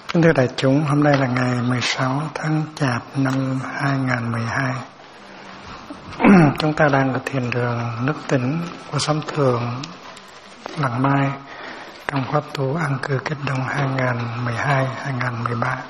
Kính thưa đại chúng, hôm nay là ngày 16 tháng Chạp năm 2012. Chúng ta đang ở thiền đường Nước Tĩnh của Xóm Thượng, Làng Mai trong khóa tu An Cư Kết Đông 2012-2013.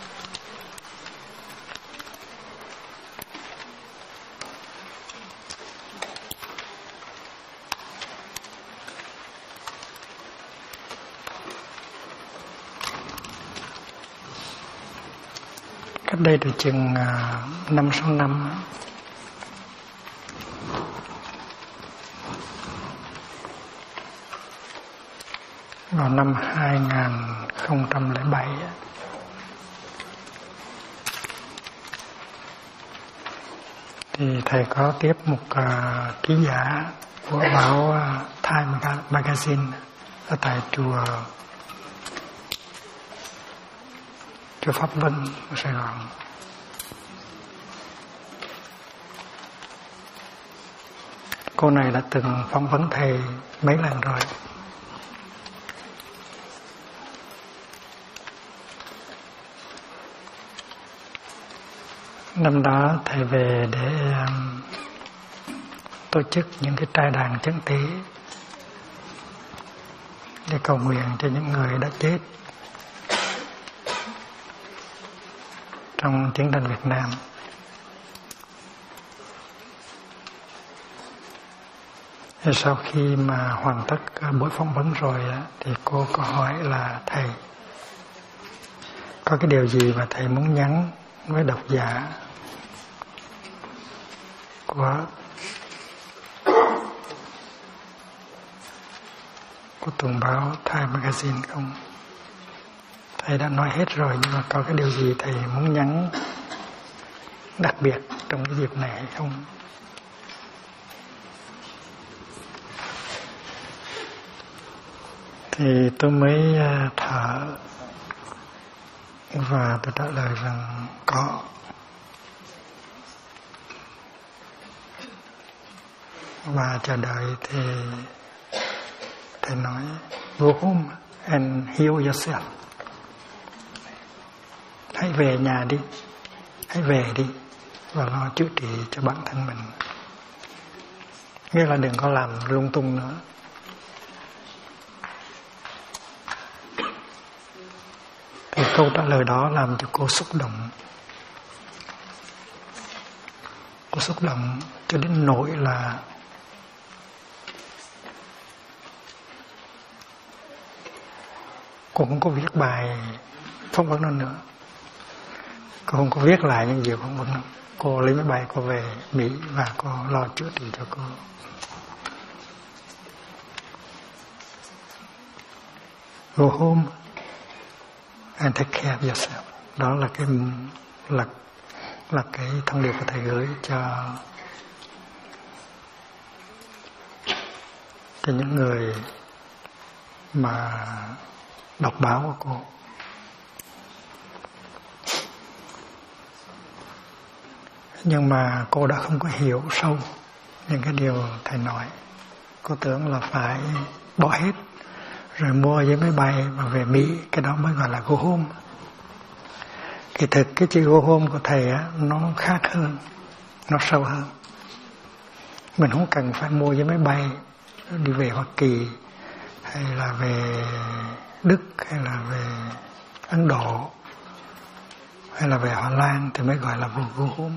Cách đây được chừng 5-6 năm, vào năm 2007, thì thầy có tiếp một ký giả của báo Time Magazine ở tại chùa Pháp Vân ở Sài Gòn. Cô này đã từng phỏng vấn thầy mấy lần rồi. Năm đó thầy về để tổ chức những cái trai đàn chấn tế để cầu nguyện cho những người đã chết trong chiến tranh Việt Nam. Thì sau khi mà hoàn tất buổi phỏng vấn rồi thì cô có hỏi là thầy có cái điều gì mà thầy muốn nhắn với độc giả của tuần báo Time Magazine không? Thầy đã nói hết rồi, nhưng mà có cái điều gì thầy muốn nhắn đặc biệt trong cái dịp này hay không? Thì tôi mới thở và tôi trả lời rằng có. Và chờ đợi thì thầy nói go home and heal yourself. Hãy về nhà đi, hãy về đi và lo chữa trị cho bản thân mình. Nghĩa là đừng có làm lung tung nữa. Thì câu trả lời đó làm cho cô xúc động. Cô xúc động cho đến nỗi là cô không có viết bài phỏng vấn nó nữa. Cô không có viết lại những gì phỏng vấn nữa. Cô lấy máy bay cô về Mỹ và cô lo chữa trị cho cô. Go home and take care of yourself. Đó là cái thông điệp của thầy gửi cho những người mà đọc báo của cô. Nhưng mà cô đã không có hiểu sâu những cái điều thầy nói. Cô tưởng là phải bỏ hết rồi mua vé máy bay và về Mỹ, cái đó mới gọi là go home. Kỳ thực cái chữ go home của thầy nó khác hơn, nó sâu hơn. Mình không cần phải mua vé máy bay đi về Hoa Kỳ hay là về Đức hay là về Ấn Độ hay là về Hà Lan thì mới gọi là go home.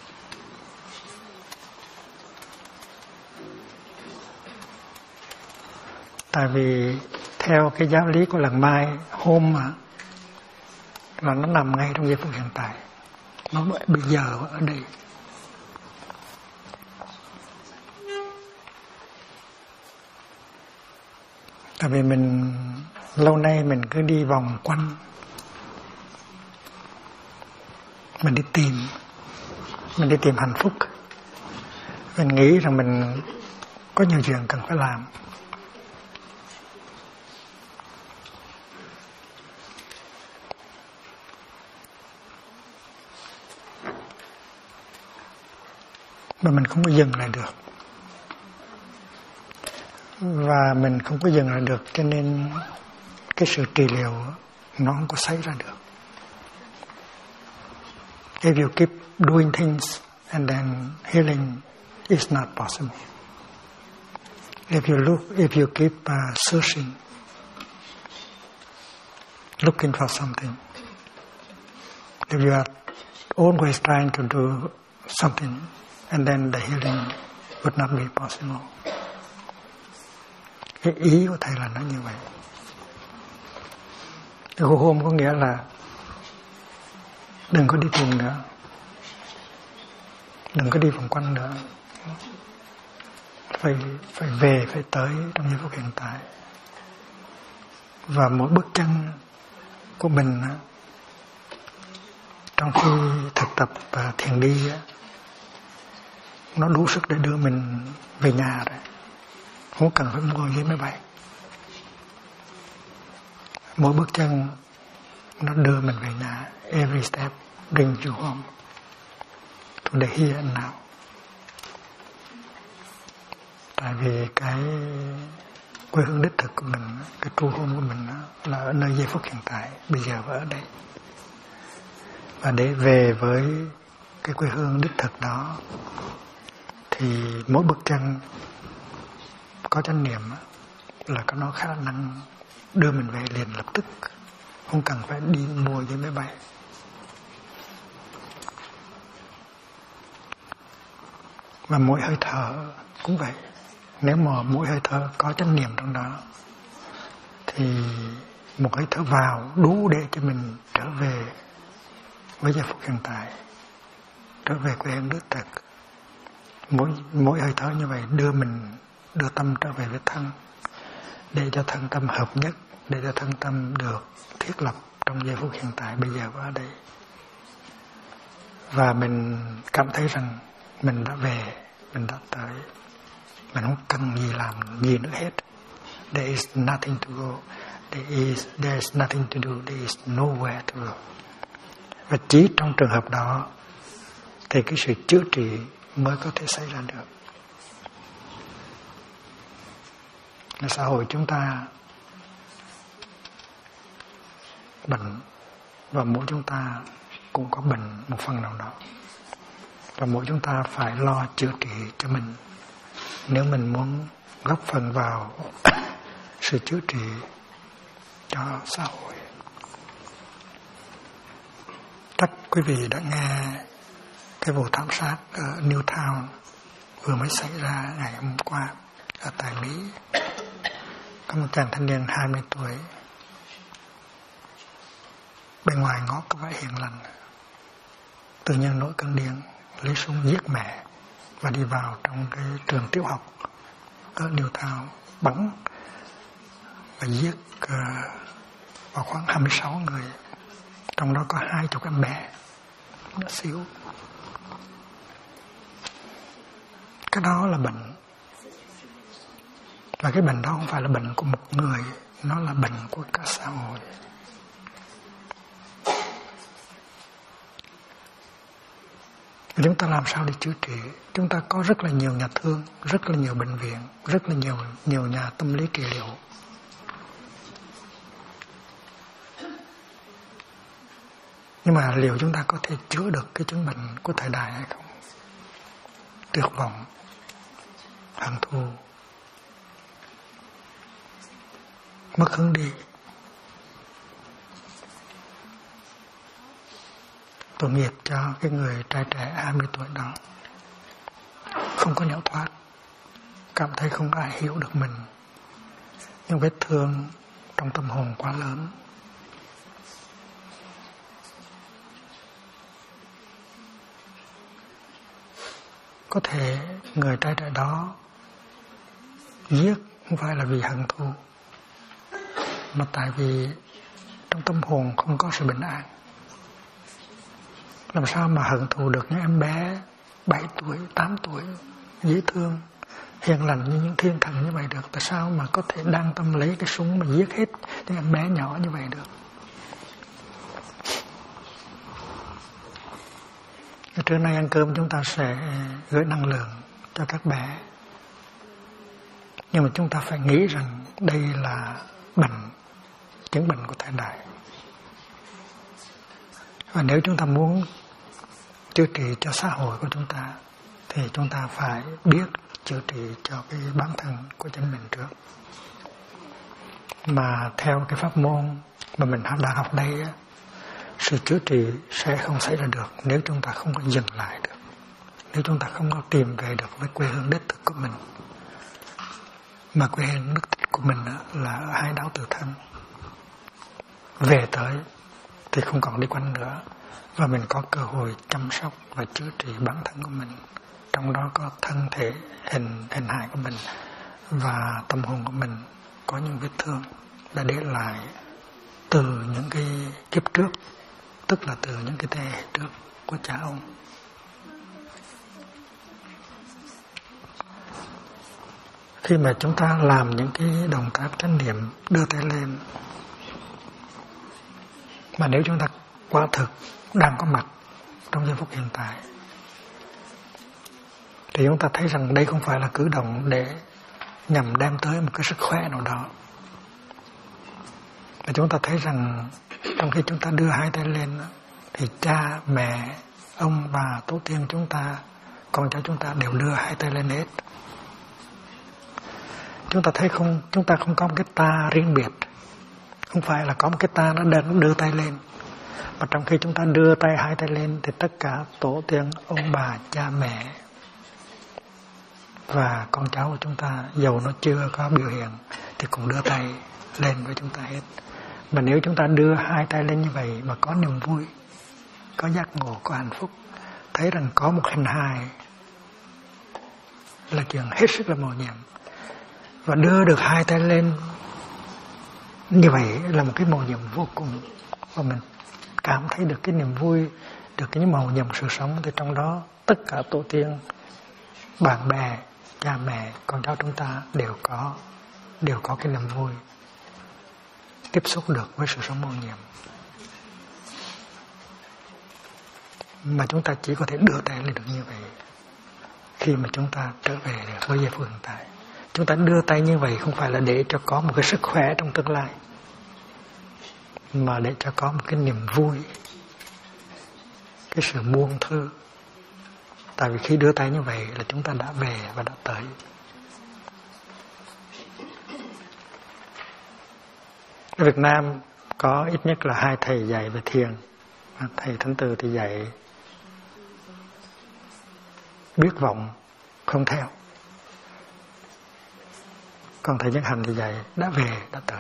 Tại vì theo cái giáo lý của Làng Mai, home là nó nằm ngay trong giây phút hiện tại. Nó bây giờ ở đây. Tại vì mình lâu nay mình cứ đi vòng quanh, mình đi tìm hạnh phúc. Mình nghĩ rằng mình có nhiều chuyện cần phải làm. Mà mình không có dừng lại được. Và mình không có dừng lại được, cho nên cái sự trị liệu nó không có xảy ra được. If you keep doing things and then healing is not possible. If you keep searching, looking for something, if you are always trying to do something, and then the healing would not be possible. Cái ý của thầy là nó như vậy. Cái hôm có nghĩa là đừng có đi tìm nữa, đừng có đi vòng quanh nữa, phải về, phải tới trong giây phút hiện tại. Và mỗi bước chân của mình trong khi thực tập thiền đi nó đủ sức để đưa mình về nhà rồi, không cần phải ngồi dưới máy bay. Mỗi bước chân nó đưa mình về nhà. Every step brings you home to the here and now. Tại vì cái quê hương đích thực của mình, cái true home của mình là ở nơi giây phút hiện tại, bây giờ và ở đây. Và để về với cái quê hương đích thực đó thì mỗi bước chân có chánh niệm là có nó khả năng đưa mình về liền lập tức, không cần phải đi mua với máy bay. Và mỗi hơi thở cũng vậy. Nếu mà mỗi hơi thở có chánh niệm trong đó thì một hơi thở vào đủ để cho mình trở về với giây phút hiện tại, trở về quê hương đích thực. Mỗi hơi thở như vậy đưa tâm trở về với thân, để cho thân tâm hợp nhất, để cho thân tâm được thiết lập trong giây phút hiện tại bây giờ và ở đây. Và mình cảm thấy rằng mình đã về, mình đã tới, mình không cần gì làm gì nữa hết. There is nothing to go, there is nothing to do, there is nowhere to go. Và chỉ trong trường hợp đó thì cái sự chữa trị mới có thể xảy ra được. Xã hội chúng ta bệnh, và mỗi chúng ta cũng có bệnh một phần nào đó, và mỗi chúng ta phải lo chữa trị cho mình nếu mình muốn góp phần vào sự chữa trị cho xã hội. Chắc quý vị đã nghe cái vụ thảm sát ở Newtown vừa mới xảy ra ngày hôm qua ở tại Mỹ. Có một chàng thanh niên 20 tuổi, bên ngoài ngó có vẻ hiền lành, tự nhiên nổi cơn điên, lấy súng giết mẹ và đi vào trong cái trường tiểu học ở Newtown, bắn và giết vào khoảng 26 người, trong đó có 20 em bé nhỏ xíu. Cái đó là bệnh. Và cái bệnh đó không phải là bệnh của một người, nó là bệnh của cả xã hội. Chúng ta làm sao để chữa trị? Chúng ta có rất là nhiều nhà thương, rất là nhiều bệnh viện, rất là nhiều nhà tâm lý trị liệu. Nhưng mà liệu chúng ta có thể chữa được cái chứng bệnh của thời đại hay không? Tuyệt vọng, hận thù, mất hướng đi. Tội nghiệp cho cái người trai trẻ 20 tuổi đó, không có nhạo thoát, cảm thấy không ai hiểu được mình, nhưng vết thương trong tâm hồn quá lớn. Có thể người trai trẻ đó giết không phải là vì hận thù, mà tại vì trong tâm hồn không có sự bình an. Làm sao mà hận thù được những em bé 7 tuổi, 8 tuổi, dễ thương, hiền lành như những thiên thần như vậy được? Tại sao mà có thể đang tâm lấy cái súng mà giết hết những em bé nhỏ như vậy được? Trưa nay ăn cơm chúng ta sẽ gửi năng lượng cho các bé. Nhưng mà chúng ta phải nghĩ rằng đây là bệnh, chứng bệnh của thời đại. Và nếu chúng ta muốn chữa trị cho xã hội của chúng ta thì chúng ta phải biết chữa trị cho cái bản thân của chính mình trước. Mà theo cái pháp môn mà mình đã học đây, sự chữa trị sẽ không xảy ra được nếu chúng ta không có dừng lại được, nếu chúng ta không có tìm về được với quê hương đích thực của mình. Mà quê hương đích thực của mình là ở hai đảo tự thân. Về tới thì không còn đi quanh nữa, và mình có cơ hội chăm sóc và chữa trị bản thân của mình, trong đó có thân thể, hình hài của mình và tâm hồn của mình có những vết thương đã để lại từ những cái kiếp trước, tức là từ những cái thế hệ trước của cha ông. Khi mà chúng ta làm những cái động tác chánh niệm đưa tay lên, mà nếu chúng ta quả thực đang có mặt trong giây phút hiện tại, thì chúng ta thấy rằng đây không phải là cử động để nhằm đem tới một cái sức khỏe nào đó. Và chúng ta thấy rằng trong khi chúng ta đưa hai tay lên thì cha, mẹ, ông bà, tổ tiên chúng ta, con cháu chúng ta đều đưa hai tay lên hết. Chúng ta thấy không, chúng ta không có một cái ta riêng biệt. Không phải là có một cái ta nó đang đưa tay lên, mà trong khi chúng ta đưa tay hai tay lên thì tất cả tổ tiên, ông bà, cha mẹ và con cháu của chúng ta, dầu nó chưa có biểu hiện thì cũng đưa tay lên với chúng ta hết. Mà nếu chúng ta đưa hai tay lên như vậy mà có niềm vui, có giác ngộ, có hạnh phúc, thấy rằng có một hình hài là chuyện hết sức là mầu nhiệm. Và đưa được hai tay lên như vậy là một cái mầu nhiệm vô cùng. Và mình cảm thấy được cái niềm vui, được cái mầu nhiệm sự sống, thì trong đó tất cả tổ tiên, bạn bè, cha mẹ, con cháu chúng ta đều có cái niềm vui tiếp xúc được với sự sống mầu nhiệm. Mà chúng ta chỉ có thể đưa tay lên được như vậy khi mà chúng ta trở về với giây phút hiện tại. Chúng ta đưa tay như vậy không phải là để cho có một cái sức khỏe trong tương lai, mà để cho có một cái niềm vui, cái sự buông thư. Tại vì khi đưa tay như vậy là chúng ta đã về và đã tới. Ở Việt Nam có ít nhất là hai thầy dạy về thiền. Thầy Thánh Từ thì dạy biết vọng không theo, còn thầy Nhất Hạnh thì dạy đã về đã tới.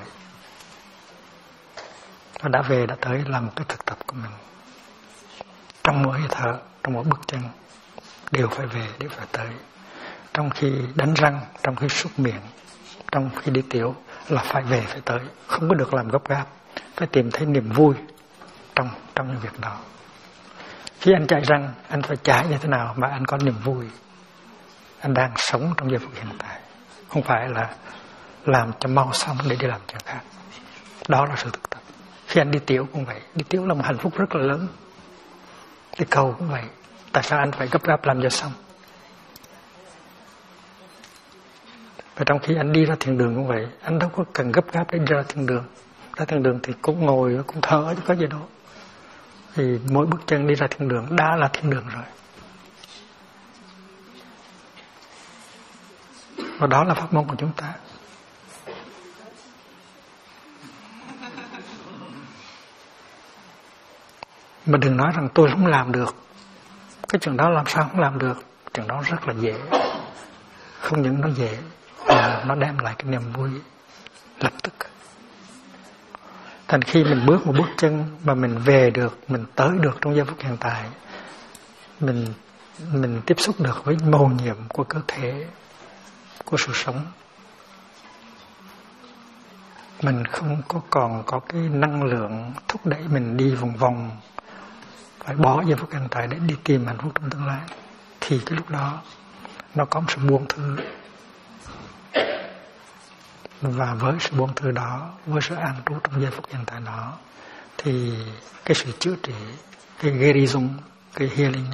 Và đã về đã tới là một cái thực tập của mình. Trong mỗi hơi thở, trong mỗi bước chân đều phải về, đều phải tới. Trong khi đánh răng, trong khi súc miệng, trong khi đi tiểu là phải về, phải tới. Không có được làm gấp gáp, phải tìm thấy niềm vui trong những việc đó. Khi anh chạy răng, anh phải chạy như thế nào mà anh có niềm vui. Anh đang sống trong giây phút hiện tại, không phải là làm cho mau xong để đi làm chuyện khác. Đó là sự thực tập. Khi anh đi tiểu cũng vậy. Đi tiểu là một hạnh phúc rất là lớn. Đi cầu cũng vậy. Tại sao anh phải gấp gáp làm cho xong? Và trong khi anh đi ra thiền đường cũng vậy. Anh đâu có cần gấp gáp để đi ra thiền đường. Ra thiền đường thì cũng ngồi, cũng thở chứ có gì đâu. Thì mỗi bước chân đi ra thiền đường đã là thiền đường rồi. Và đó là pháp môn của chúng ta. Mà đừng nói rằng tôi không làm được. Cái chuyện đó làm sao không làm được? Chuyện đó rất là dễ. Không những nó dễ, mà nó đem lại cái niềm vui lập tức. Thành khi mình bước một bước chân mà mình về được, mình tới được trong giây phút hiện tại, mình tiếp xúc được với mầu nhiệm của cơ thể, của sự sống. Mình không còn có cái năng lượng thúc đẩy mình đi vòng vòng, phải bỏ giây phút hiện tại để đi tìm hạnh phúc trong tương lai. Thì cái lúc đó nó có một sự buông thư. Và với sự buông thư đó, với sự an trú trong giây phút hiện tại đó, thì cái sự chữa trị, cái gerizung, cái healing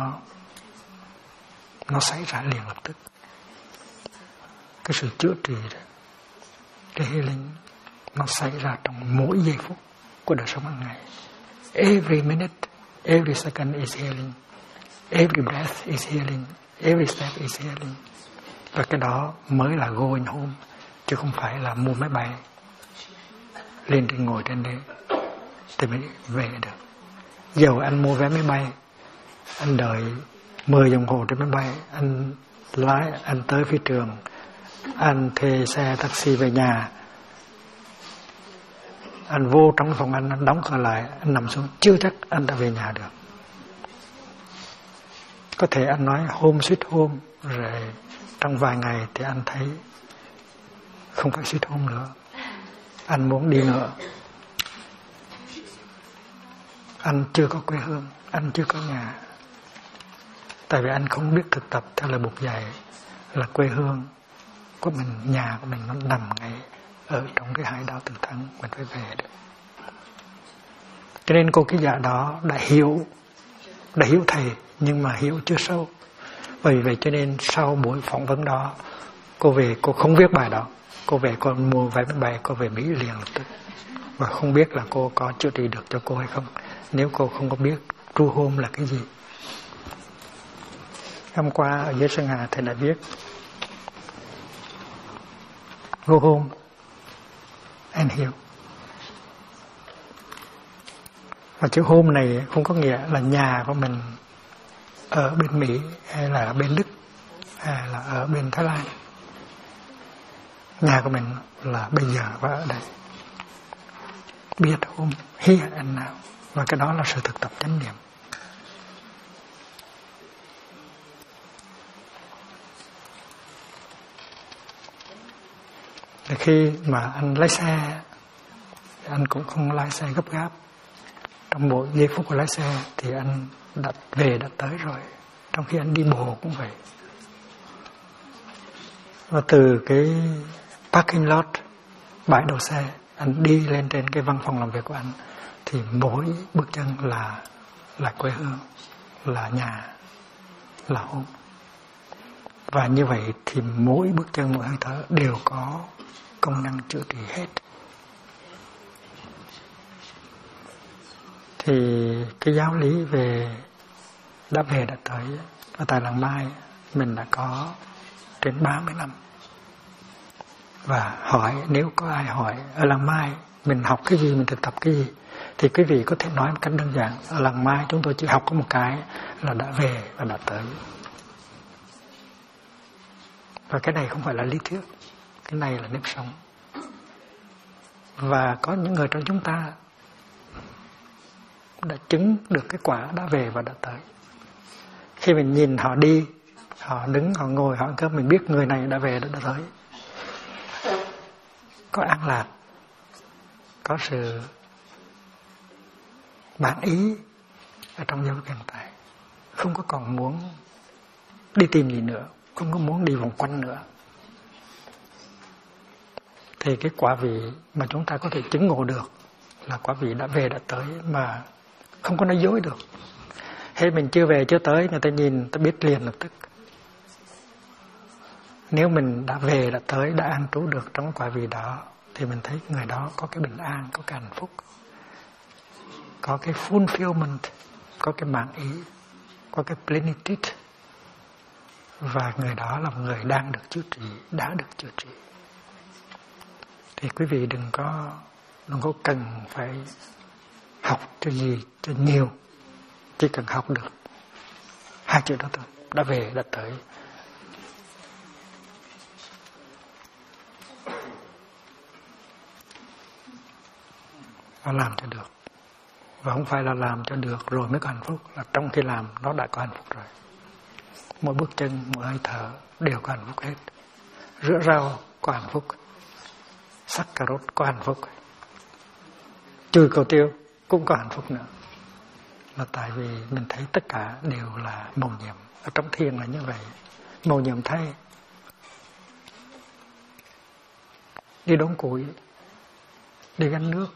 nó xảy ra liền lập tức. Cái sự chữa trị, cái healing nó xảy ra trong mỗi giây phút của đời sống hàng ngày. Every minute Every second is healing. Every breath is healing. Every step is healing. Và cái đó mới là going home, chứ không phải là mua máy bay lên trên ngồi trên đấy thì mới về được. Dầu anh mua vé máy bay, anh đợi 10 đồng hồ trên máy bay, anh lái, anh tới phi trường, anh thuê xe taxi về nhà, anh vô trong phòng anh đóng cửa lại, anh nằm xuống, chưa chắc anh đã về nhà được. Có thể anh nói home sweet home, rồi trong vài ngày thì anh thấy không phải sweet home nữa, anh muốn đi nữa. Anh chưa có quê hương, anh chưa có nhà. Tại vì anh không biết thực tập theo lời Bụt dạy là quê hương của mình, nhà của mình nó nằm ngay ở trong cái hải đảo Từ Thắng, mình phải về được. Cho nên cô ký giả đó đã hiểu thầy, nhưng mà hiểu chưa sâu. Vì vậy cho nên sau buổi phỏng vấn đó, cô về, cô không viết bài đó. Cô về, cô mua vé máy bay, cô về Mỹ liền lập tức. Và không biết là cô có chữa trị được cho cô hay không, nếu cô không có biết true home là cái gì. Hôm qua ở dưới Sơn Hà thầy đã viết go home and heal. Và chữ home này không có nghĩa là nhà của mình ở bên Mỹ hay là ở bên Đức hay là ở bên Thái Lan. Nhà của mình là bây giờ và ở đây. Be at home, here and now. Và cái đó là sự thực tập chánh niệm. Thì khi mà anh lái xe, anh cũng không lái xe gấp gáp. Trong mỗi giây phút của lái xe thì anh đã tới rồi. Trong khi anh đi bộ cũng vậy. Và từ cái parking lot, bãi đậu xe, anh đi lên trên cái văn phòng làm việc của anh, thì mỗi bước chân là quê hương, là nhà, là home. Và như vậy thì mỗi bước chân, mỗi hơi thở đều có công năng chữa trị hết. Thì cái giáo lý về đã về đã tới ở tại Làng Mai mình đã có trên 30 năm. Và hỏi, nếu có ai hỏi ở Làng Mai mình học cái gì, mình thực tập cái gì, thì quý vị có thể nói một cách đơn giản, ở Làng Mai chúng tôi chỉ học có một cái là đã về và đã tới. Và cái này không phải là lý thuyết, cái này là nếp sống. Và có những người trong chúng ta đã chứng được cái quả đã về và đã tới. Khi mình nhìn họ đi, họ đứng, họ ngồi, họ ăn cơm, mình biết người này đã về, đã tới. Có an lạc, có sự bản ý ở trong giây phút hiện tại. Không có còn muốn đi tìm gì nữa, không có muốn đi vòng quanh nữa. Thì cái quả vị mà chúng ta có thể chứng ngộ được là quả vị đã về đã tới, mà không có nói dối được. Hay mình chưa về chưa tới, người ta nhìn, người ta biết liền lập tức. Nếu mình đã về đã tới, đã an trú được trong quả vị đó, thì mình thấy người đó có cái bình an, có cái hạnh phúc, có cái fulfillment, có cái mãn ý, có cái plenitude. Và người đó là một người đang được chữa trị, đã được chữa trị. Thì quý vị đừng có cần phải học cho gì, cho nhiều. Chỉ cần học được 2 chữ đó thôi, đã về, đã tới. Và làm cho được. Và không phải là làm cho được rồi mới có hạnh phúc, là trong khi làm nó đã có hạnh phúc rồi. Mỗi bước chân, mỗi hơi thở đều có hạnh phúc hết. Rửa rau có hạnh phúc, sắc cà rốt có hạnh phúc, chùi cầu tiêu cũng có hạnh phúc nữa. Là tại vì mình thấy tất cả đều là mầu nhiệm. Ở trong thiền là như vậy. Mầu nhiệm thay, đi đốn củi, đi gánh nước,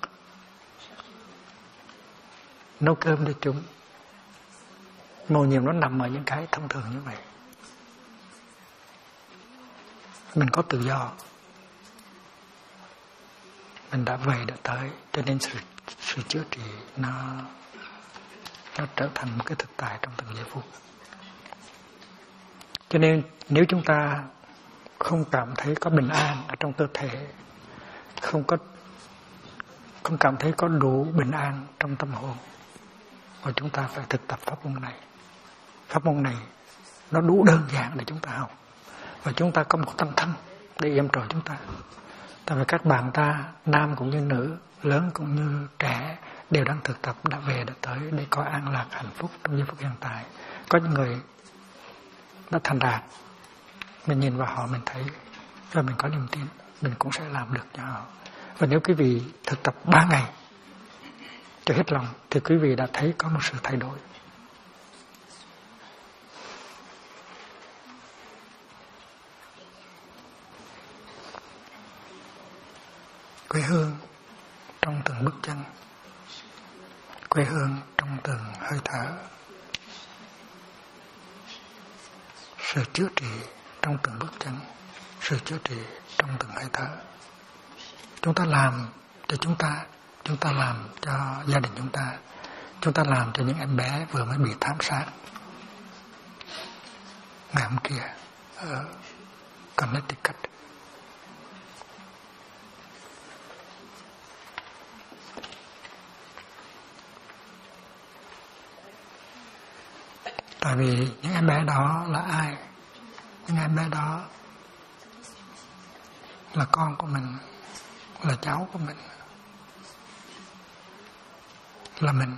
nấu cơm cho chúng. Mầu nhiệm nó nằm ở những cái thông thường như vậy. Mình có tự do, mình đã về đã tới, cho nên sự chữa trị nó nó trở thành một cái thực tại trong từng giây phút. Cho nên nếu chúng ta không cảm thấy có bình an ở trong cơ thể, không cảm thấy có đủ bình an trong tâm hồn, và chúng ta phải thực tập pháp môn này. Pháp môn này nó đủ đơn giản để chúng ta học, và chúng ta có một tâm thân để yểm trợ chúng ta. Tại vì các bạn ta, nam cũng như nữ, lớn cũng như trẻ, đều đang thực tập, đã về, đã tới để có an lạc, hạnh phúc trong giây phút hiện tại. Có những người đã thành đạt, mình nhìn vào họ mình thấy, và mình có niềm tin, mình cũng sẽ làm được cho họ. Và nếu quý vị thực tập 3 ngày cho hết lòng, thì quý vị đã thấy có một sự thay đổi. Quê hương trong từng bước chân, quê hương trong từng hơi thở, sự chữa trị trong từng bước chân, sự chữa trị trong từng hơi thở. Chúng ta làm cho chúng ta làm cho gia đình chúng ta làm cho những em bé vừa mới bị thảm sát ngày hôm kia ở Connecticut. Tại vì những em bé đó là ai? Những em bé đó là con của mình, là cháu của mình, là mình.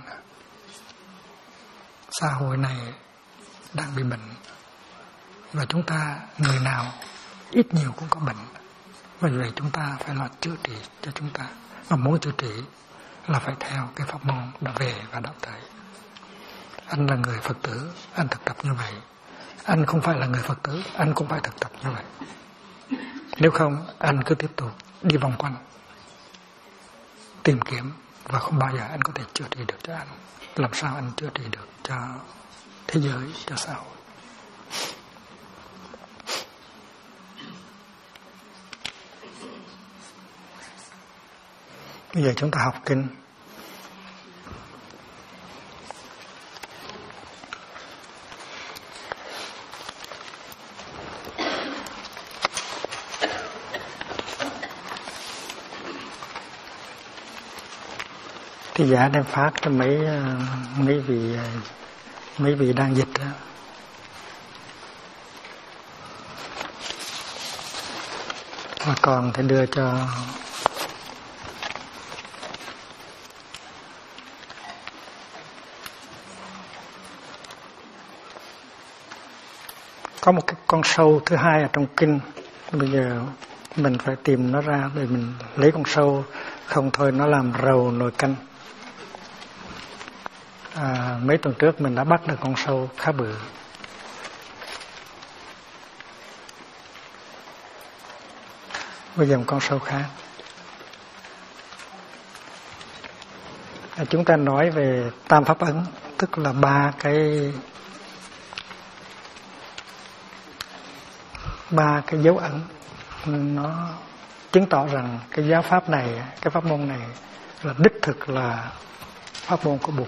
Xã hội này đang bị bệnh, và chúng ta, người nào ít nhiều cũng có bệnh. Vì vậy chúng ta phải lo chữa trị cho chúng ta. Mà muốn chữa trị là phải theo cái pháp môn đã về và đã tới. Anh là người Phật tử, anh thực tập như vậy. Anh không phải là người Phật tử, anh cũng phải thực tập như vậy. Nếu không, anh cứ tiếp tục đi vòng quanh, tìm kiếm, và không bao giờ anh có thể chữa trị được cho anh. Làm sao anh chữa trị được cho thế giới, cho xã hội? Bây giờ chúng ta học kinh. Thì giả đem phát cho mấy vị đang dịch đó. Và còn thì đưa cho có một cái con sâu thứ hai ở trong kinh. Bây giờ mình phải tìm nó ra để mình lấy con sâu, không thôi nó làm rầu nồi canh. Mấy tuần trước mình đã bắt được con sâu khá bự. Bây giờ một con sâu khác. Chúng ta nói về tam pháp ấn, tức là 3 cái dấu ấn. Nó chứng tỏ rằng cái giáo pháp này, cái pháp môn này là đích thực là pháp môn của Bụt.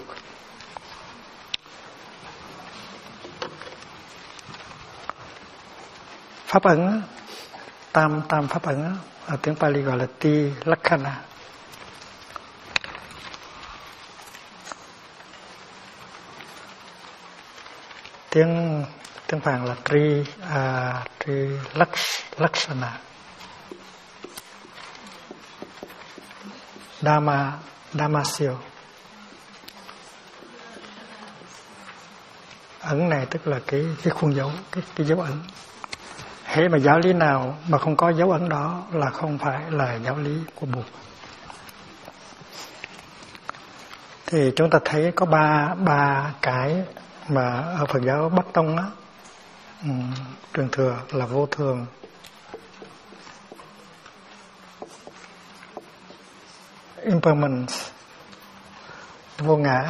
Pháp ấn, tam pháp ấn, ở tiếng Pali gọi là Ti Lakhana. Tiếng Phạn là Tri Lakshana. Damasio. Ấn này tức là cái khuôn dấu, cái dấu ấn. Hễ mà giáo lý nào mà không có dấu ấn đó là không phải là giáo lý của Bụt. Thì chúng ta thấy có ba cái mà ở Phật giáo Bắc Tông á, truyền thừa là vô thường, impermanence, vô ngã,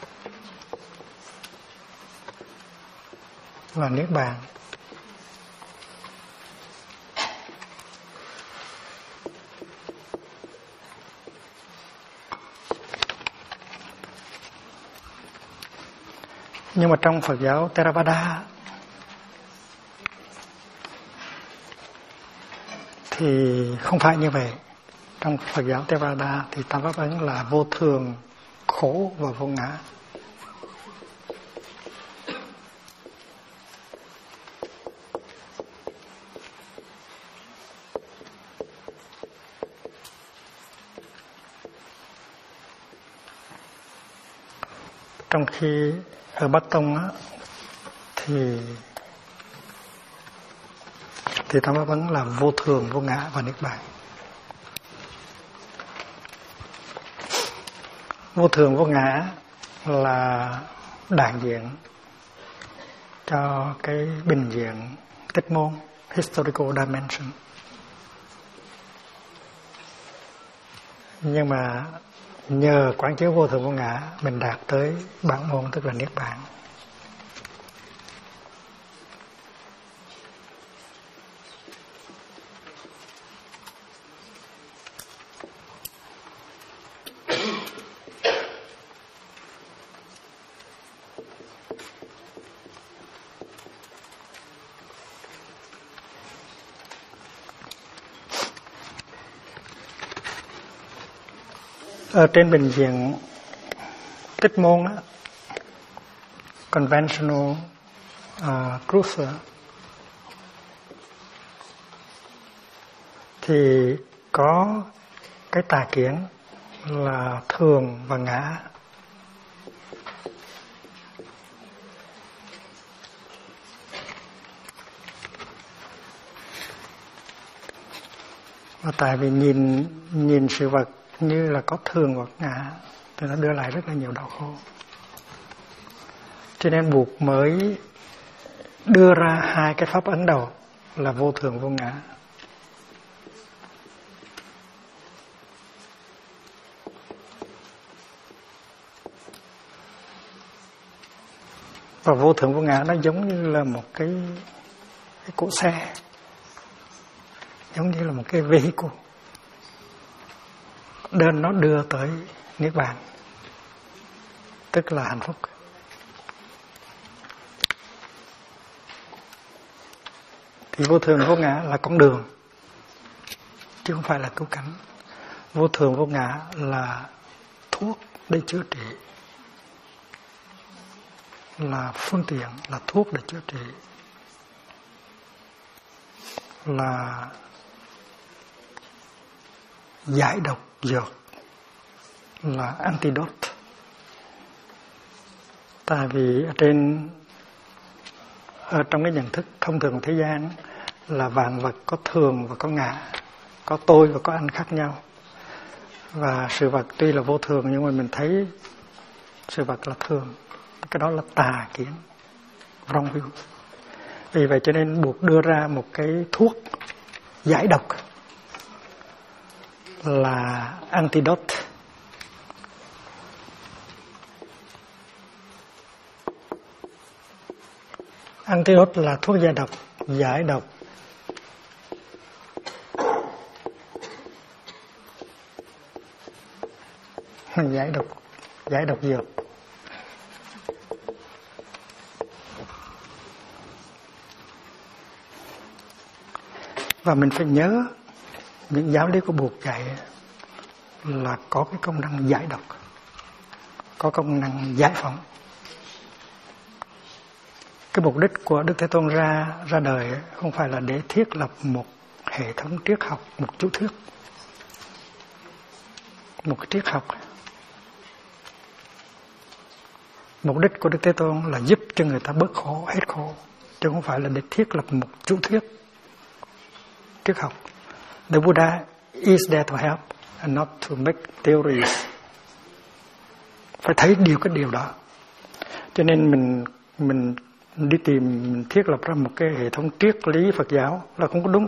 và niết bàn. Nhưng mà trong Phật giáo Theravada thì không phải như vậy. Trong Phật giáo Theravada thì tam pháp ấn là vô thường, khổ và vô ngã. Trong khi ở Bắc Tông á, thì tam pháp ấn là vô thường, vô ngã và niết bàn. Vô thường, vô ngã là đại diện cho cái bình diện tích môn, historical dimension. Nhưng mà nhờ quán chiếu vô thường vô ngã, mình đạt tới bản môn, tức là niết bàn. Ở trên bình diện tích môn á, conventional truth thì có cái tà kiến là thường và ngã. Và tại vì nhìn sự vật như là có thường hoặc ngã thì nó đưa lại rất là nhiều đau khổ. Cho nên buộc mới đưa ra hai cái pháp ấn đầu là vô thường vô ngã. Và vô thường vô ngã nó giống như là một cái cỗ xe, giống như là một cái vehicle. Đơn nó đưa tới niết bàn, tức là hạnh phúc. Thì vô thường vô ngã là con đường, chứ không phải là cứu cánh. Vô thường vô ngã là thuốc để chữa trị, là phương tiện, là thuốc để chữa trị, là giải độc dược, là antidote. Tại vì ở trong cái nhận thức thông thường của thế gian là vạn vật có thường và có ngã, có tôi và có anh khác nhau. Và sự vật tuy là vô thường nhưng mà mình thấy sự vật là thường. Cái đó là tà kiến, wrong view. Vì vậy cho nên buộc đưa ra một cái thuốc giải độc là antidote. Antidote là thuốc giải độc, giải độc. Giải độc dược. Và mình phải nhớ những giáo lý của Bụt dạy là có cái công năng giải độc, có công năng giải phóng. Cái mục đích của Đức Thế Tôn ra đời không phải là để thiết lập một hệ thống triết học, một chú thuyết, một cái triết học. Mục đích của Đức Thế Tôn là giúp cho người ta bớt khổ, hết khổ, chứ không phải là để thiết lập một chú thuyết triết học. The Buddha is there to help and not to make theories. Phải thấy cái điều đó. Cho nên mình đi tìm, mình thiết lập ra một cái hệ thống triết lý Phật giáo là không có đúng.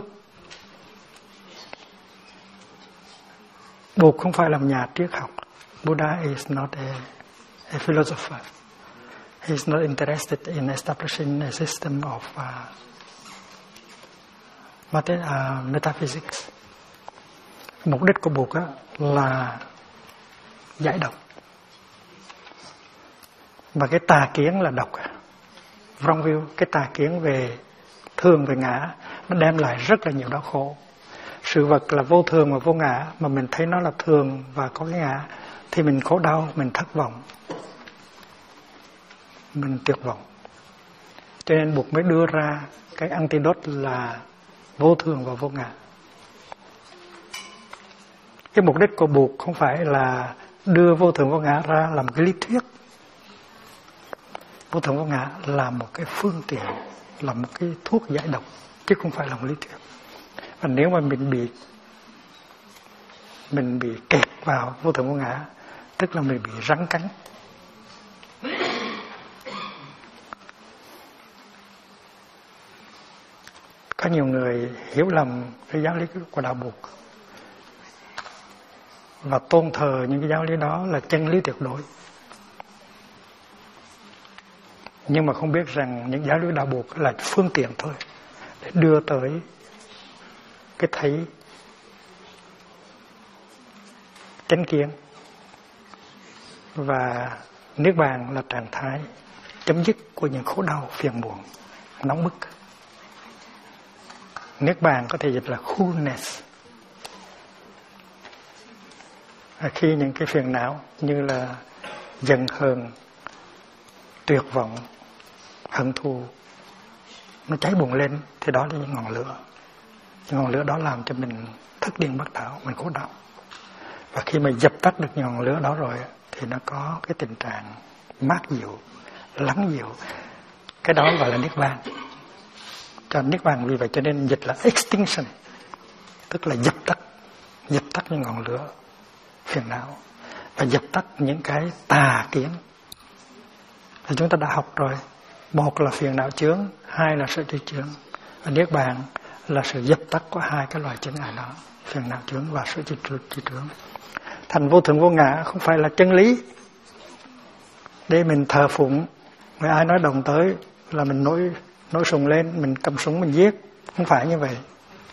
Bụt không phải là nhà triết học. Buddha is not a philosopher. He is not interested in establishing a system of metaphysics. Mục đích của Bụt là giải độc. Và cái tà kiến là độc. Wrong view, cái tà kiến về thường, về ngã, nó đem lại rất là nhiều đau khổ. Sự vật là vô thường và vô ngã, mà mình thấy nó là thường và có cái ngã, thì mình khổ đau, mình thất vọng, mình tuyệt vọng. Cho nên Bụt mới đưa ra cái antidote là vô thường và vô ngã. Cái mục đích của Bụt không phải là đưa vô thường vô ngã ra làm cái lý thuyết. Vô thường vô ngã là một cái phương tiện, là một cái thuốc giải độc, chứ không phải là một lý thuyết. Và nếu mà mình bị kẹt vào vô thường vô ngã, tức là mình bị rắn cắn. Có nhiều người hiểu lầm cái giáo lý của đạo Bụt và tôn thờ những cái giáo lý đó là chân lý tuyệt đối. Nhưng mà không biết rằng những giáo lý đạo Bụt là phương tiện thôi để đưa tới cái thấy chánh kiến. Và niết bàn là trạng thái chấm dứt của những khổ đau phiền muộn nóng bức. Niết bàn có thể dịch là coolness. Khi những cái phiền não như là giận hờn, tuyệt vọng, hận thù nó cháy bùng lên, thì đó là những ngọn lửa. Những ngọn lửa đó làm cho mình thất điên bắt đảo, mình khổ đau. Và khi mà dập tắt được những ngọn lửa đó rồi thì nó có cái tình trạng mát dịu, lắng dịu. Cái đó gọi là niết bàn. Cho niết bàn vì vậy cho nên dịch là extinction, tức là dập tắt những ngọn lửa phiền não và dập tắt những cái tà kiến. Thì chúng ta đã học rồi, một là phiền não chướng, hai là sự tri chướng. Và niết bàn là sự dập tắt của hai cái loại chướng ngại đó, phiền não chướng và sự tri chướng. Thành vô thường vô ngã không phải là chân lý để mình thờ phụng. Người ai nói đồng tới là mình nổi sùng lên, mình cầm súng mình giết. Không phải như vậy.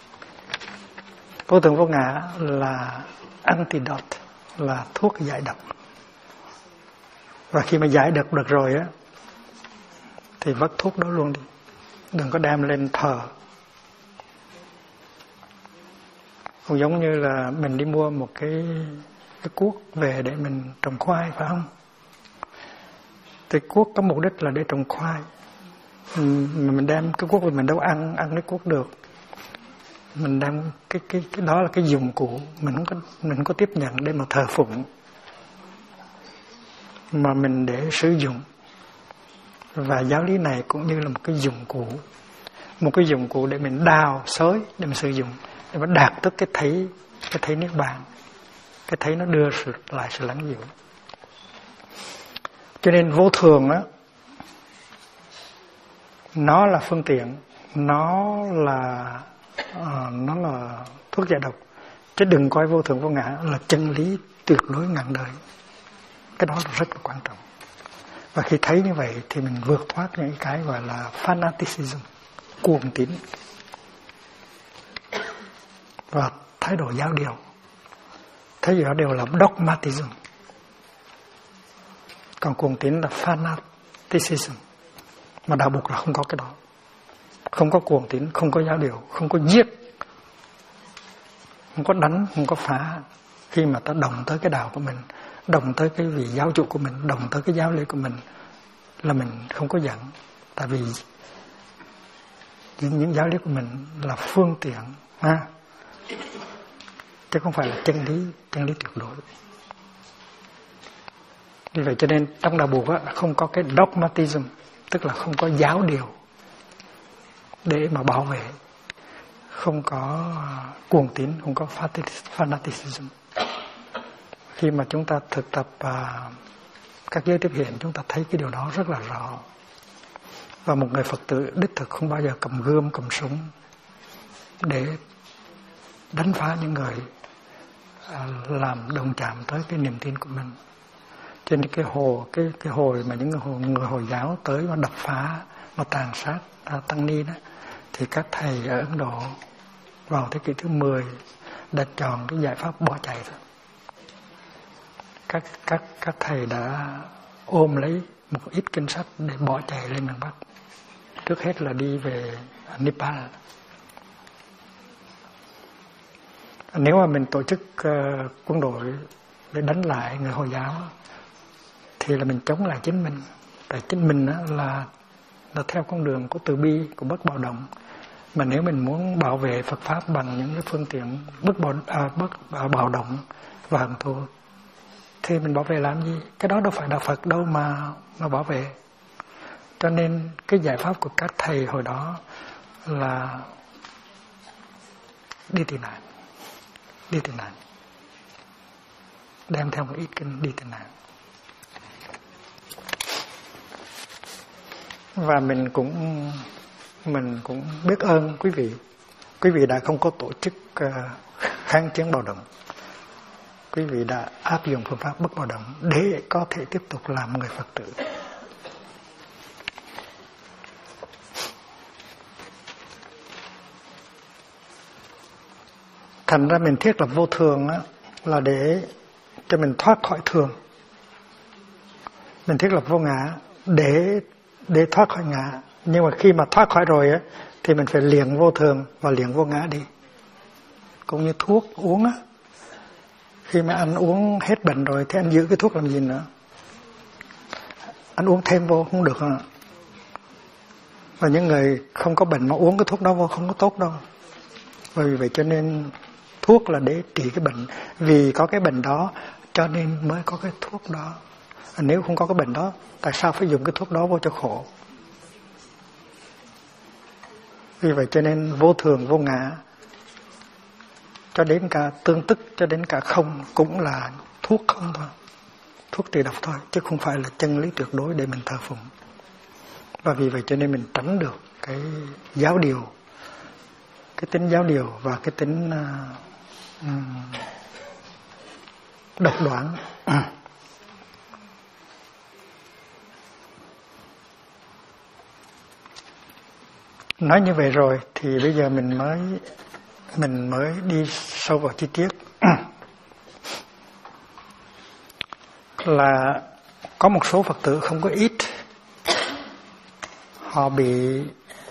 Vô thường vô ngã là antidote, là thuốc giải độc. Và khi mà giải độc được rồi á, thì vứt thuốc đó luôn đi. Đừng có đem lên thờ. Cũng giống như là mình đi mua một cái cuốc về để mình trồng khoai, phải không? Thì cuốc có mục đích là để trồng khoai. Mình đem cái cuốc về mình đâu ăn cái cuốc được. Mình đem cái đó là cái dụng cụ, mình không có tiếp nhận để mà thờ phụng, mà mình để sử dụng. Và giáo lý này cũng như là một cái dụng cụ để mình đào xới, để mình sử dụng, để mà đạt tới cái thấy niết bàn, cái thấy nó đưa lại sự lắng dịu. Cho nên vô thường á, nó là phương tiện, nó là thuốc giải độc, chứ đừng coi vô thường vô ngã là chân lý tuyệt đối ngàn đời. Cái đó là rất là quan trọng. Và khi thấy như vậy thì mình vượt thoát những cái gọi là fanaticism, cuồng tín, và thái độ giáo điều. Thái độ giáo điều là dogmatism, còn cuồng tín là fanaticism. Mà đạo Bụt là không có cái đó. Không có cuồng tín, không có giáo điều, không có giết, không có đánh, không có phá. Khi mà ta đồng tới cái đạo của mình, đồng tới cái vị giáo chủ của mình, đồng tới cái giáo lý của mình, là mình không có giận. Tại vì những giáo lý của mình là phương tiện, chứ không phải là chân lý tuyệt đối. Vì vậy cho nên trong đạo Bụt không có cái dogmatism, tức là không có giáo điều để mà bảo vệ, không có cuồng tín, không có fanaticism. Khi mà chúng ta thực tập các giới tiếp hiện, chúng ta thấy cái điều đó rất là rõ. Và một người Phật tử đích thực không bao giờ cầm gươm, cầm súng để đánh phá những người làm đồng chạm tới cái niềm tin của mình. Trên cái hồi mà những người Hồi giáo tới mà đập phá, mà tàn sát tăng ni đó, thì các thầy ở Ấn Độ vào thế kỷ thứ 10 đã chọn cái giải pháp bỏ chạy thôi. Các thầy đã ôm lấy một ít kinh sách để bỏ chạy lên miền Bắc. Trước hết là đi về Nepal. Nếu mà mình tổ chức quân đội để đánh lại người Hồi giáo thì là mình chống lại chính mình. Tại chính mình là theo con đường của từ bi, của bất bạo động. Mà nếu mình muốn bảo vệ Phật Pháp bằng những cái phương tiện bất bạo động và hận thù thì mình bảo vệ làm gì? Cái đó đâu phải đạo Phật đâu mà bảo vệ. Cho nên cái giải pháp của các thầy hồi đó là đi tị nạn. Đem theo một ít kinh đi tị nạn. Và mình cũng biết ơn quý vị. Quý vị đã không có tổ chức kháng chiến bạo động. Quý vị đã áp dụng phương pháp bất bạo động để có thể tiếp tục làm người Phật tử. Thành ra mình thiết lập vô thường là để cho mình thoát khỏi thường. Mình thiết lập vô ngã để thoát khỏi ngã. Nhưng mà khi mà thoát khỏi rồi thì mình phải luyện vô thường và luyện vô ngã đi. Cũng như thuốc uống á. Khi mà anh uống hết bệnh rồi thì anh giữ cái thuốc làm gì nữa? Anh uống thêm vô không được à? Và những người không có bệnh mà uống cái thuốc đó vô không có tốt đâu. Vì vậy cho nên thuốc là để trị cái bệnh. Vì có cái bệnh đó cho nên mới có cái thuốc đó. Nếu không có cái bệnh đó, tại sao phải dùng cái thuốc đó vô cho khổ? Vì vậy cho nên vô thường, vô ngã, cho đến cả tương tức, cho đến cả không cũng là thuốc không thôi. Thuốc trị độc thôi, chứ không phải là chân lý tuyệt đối để mình thờ phụng. Và vì vậy cho nên mình tránh được cái giáo điều, cái tính giáo điều và cái tính độc đoán. Nói như vậy rồi thì bây giờ mình mới đi sâu vào chi tiết. Là có một số Phật tử không có ít, họ bị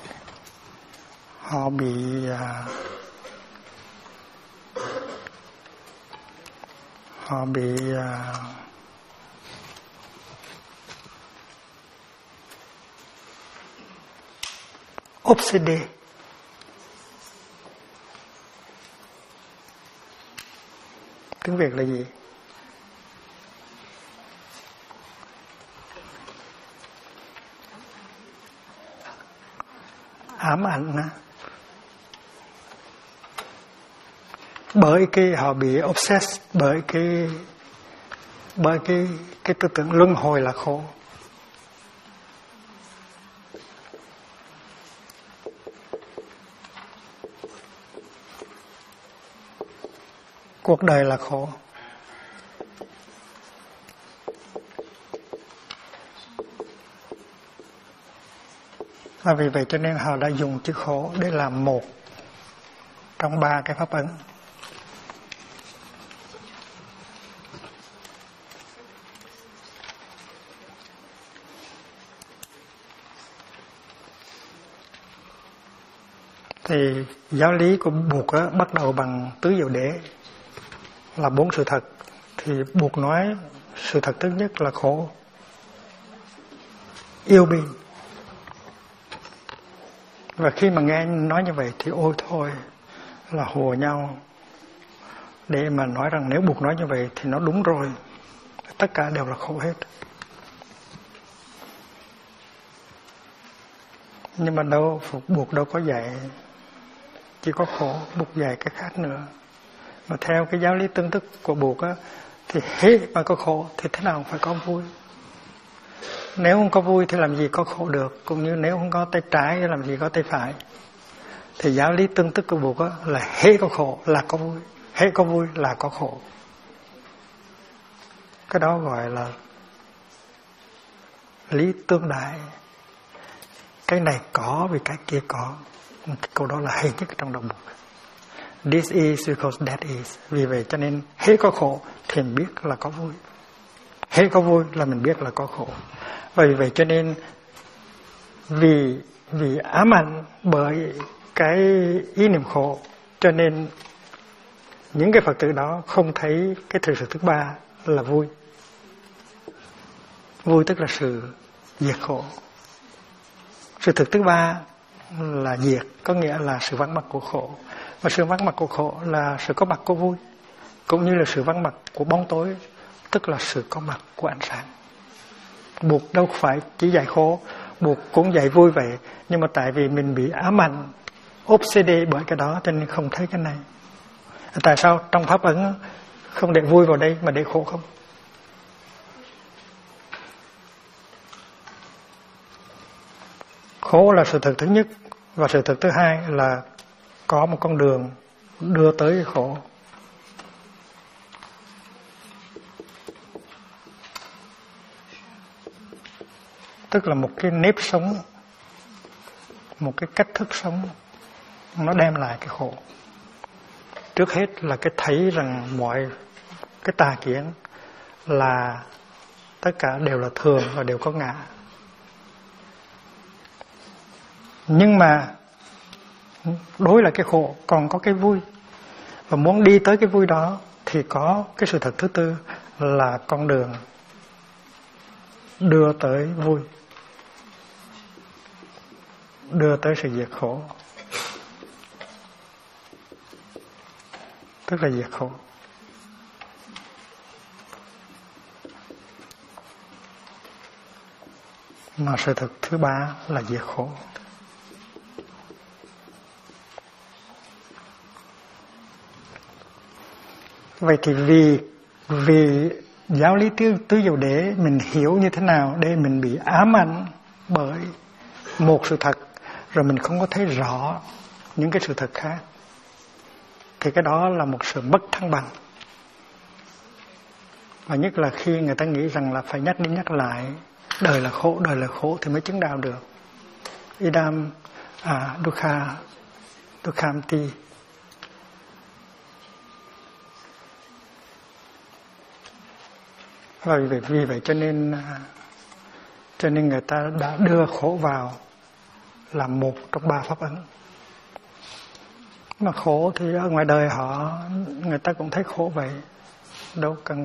obsede. Tiếng Việt là gì? Ám ảnh. Bởi cái họ bị obsessed bởi cái tư tưởng luân hồi là khổ. Cuộc đời là khổ. Và vì vậy cho nên họ đã dùng chữ khổ để làm một trong 3 cái pháp ấn. Thì giáo lý của Bụt bắt đầu bằng tứ diệu đế là 4 sự thật. Thì Bụt nói sự thật thứ nhất là khổ, yêu bi. Và khi mà nghe anh nói như vậy thì ôi thôi là hùa nhau để mà nói rằng nếu Bụt nói như vậy thì nó đúng rồi, tất cả đều là khổ hết. Nhưng mà đâu, Bụt đâu có dạy chỉ có khổ, Bụt dạy cái khác nữa. Mà theo cái giáo lý tương tức của Bụt thì hết mà có khổ thì thế nào phải có vui. Nếu không có vui thì làm gì có khổ được. Cũng như nếu không có tay trái thì làm gì có tay phải. Thì giáo lý tương tức của Bụt là hết có khổ là có vui, hết có vui là có khổ. Cái đó gọi là lý tương đại. Cái này có vì cái kia có. Câu đó là hay nhất trong đạo Bụt. This is because that is. Vì vậy cho nên hết có khổ thì biết là có vui. Hễ có vui là mình biết là có khổ. Vì vậy cho nên vì ám ảnh bởi cái ý niệm khổ, cho nên những cái Phật tử đó không thấy cái thực sự thứ ba là vui. Vui tức là sự diệt khổ. Sự thực thứ ba là diệt, có nghĩa là sự vắng mặt của khổ. Và sự vắng mặt của khổ là sự có mặt của vui, cũng như là sự vắng mặt của bóng tối, tức là sự có mặt của ánh sáng. Buộc đâu phải chỉ dạy khổ, buộc cũng dạy vui vậy, nhưng mà tại vì mình bị ám ảnh, obsede bởi cái đó cho nên không thấy cái này. Tại sao trong Pháp Ấn không để vui vào đây mà để khổ không? Khổ là sự thật thứ nhất, và sự thật thứ hai là có một con đường đưa tới cái khổ. Tức là một cái nếp sống, một cái cách thức sống, nó đem lại cái khổ. Trước hết là cái thấy rằng mọi cái tà kiến là tất cả đều là thường và đều có ngã. Nhưng mà đối là cái khổ còn có cái vui, và muốn đi tới cái vui đó thì có cái sự thật thứ tư là con đường đưa tới vui, đưa tới sự diệt khổ, tức là diệt khổ. Mà sự thật thứ ba là diệt khổ. Vậy thì vì giáo lý tứ diệu đế mình hiểu như thế nào để mình bị ám ảnh bởi một sự thật, rồi mình không có thấy rõ những cái sự thật khác, thì cái đó là một sự mất thăng bằng. Và nhất là khi người ta nghĩ rằng là phải nhắc đi nhắc lại đời là khổ thì mới chứng đạo được. Idam dukhamti. Và vì vậy cho nên người ta đã đưa khổ vào là một trong ba pháp ấn. Mà khổ thì ở ngoài đời người ta cũng thấy khổ vậy, đâu cần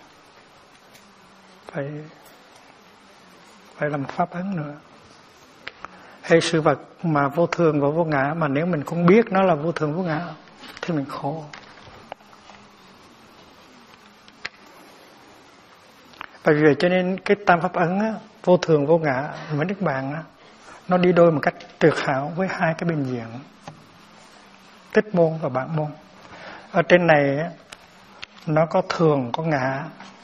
phải làm pháp ấn nữa. Hay sự vật mà vô thường và vô ngã, mà nếu mình không biết nó là vô thường vô ngã thì mình khổ. Bởi vì vậy cho nên cái tam pháp ấn á, vô thường vô ngã với Niết Bàn á, nó đi đôi một cách tuyệt hảo với hai cái bên diện, tích môn và bản môn. Ở trên này á, nó có thường có ngã,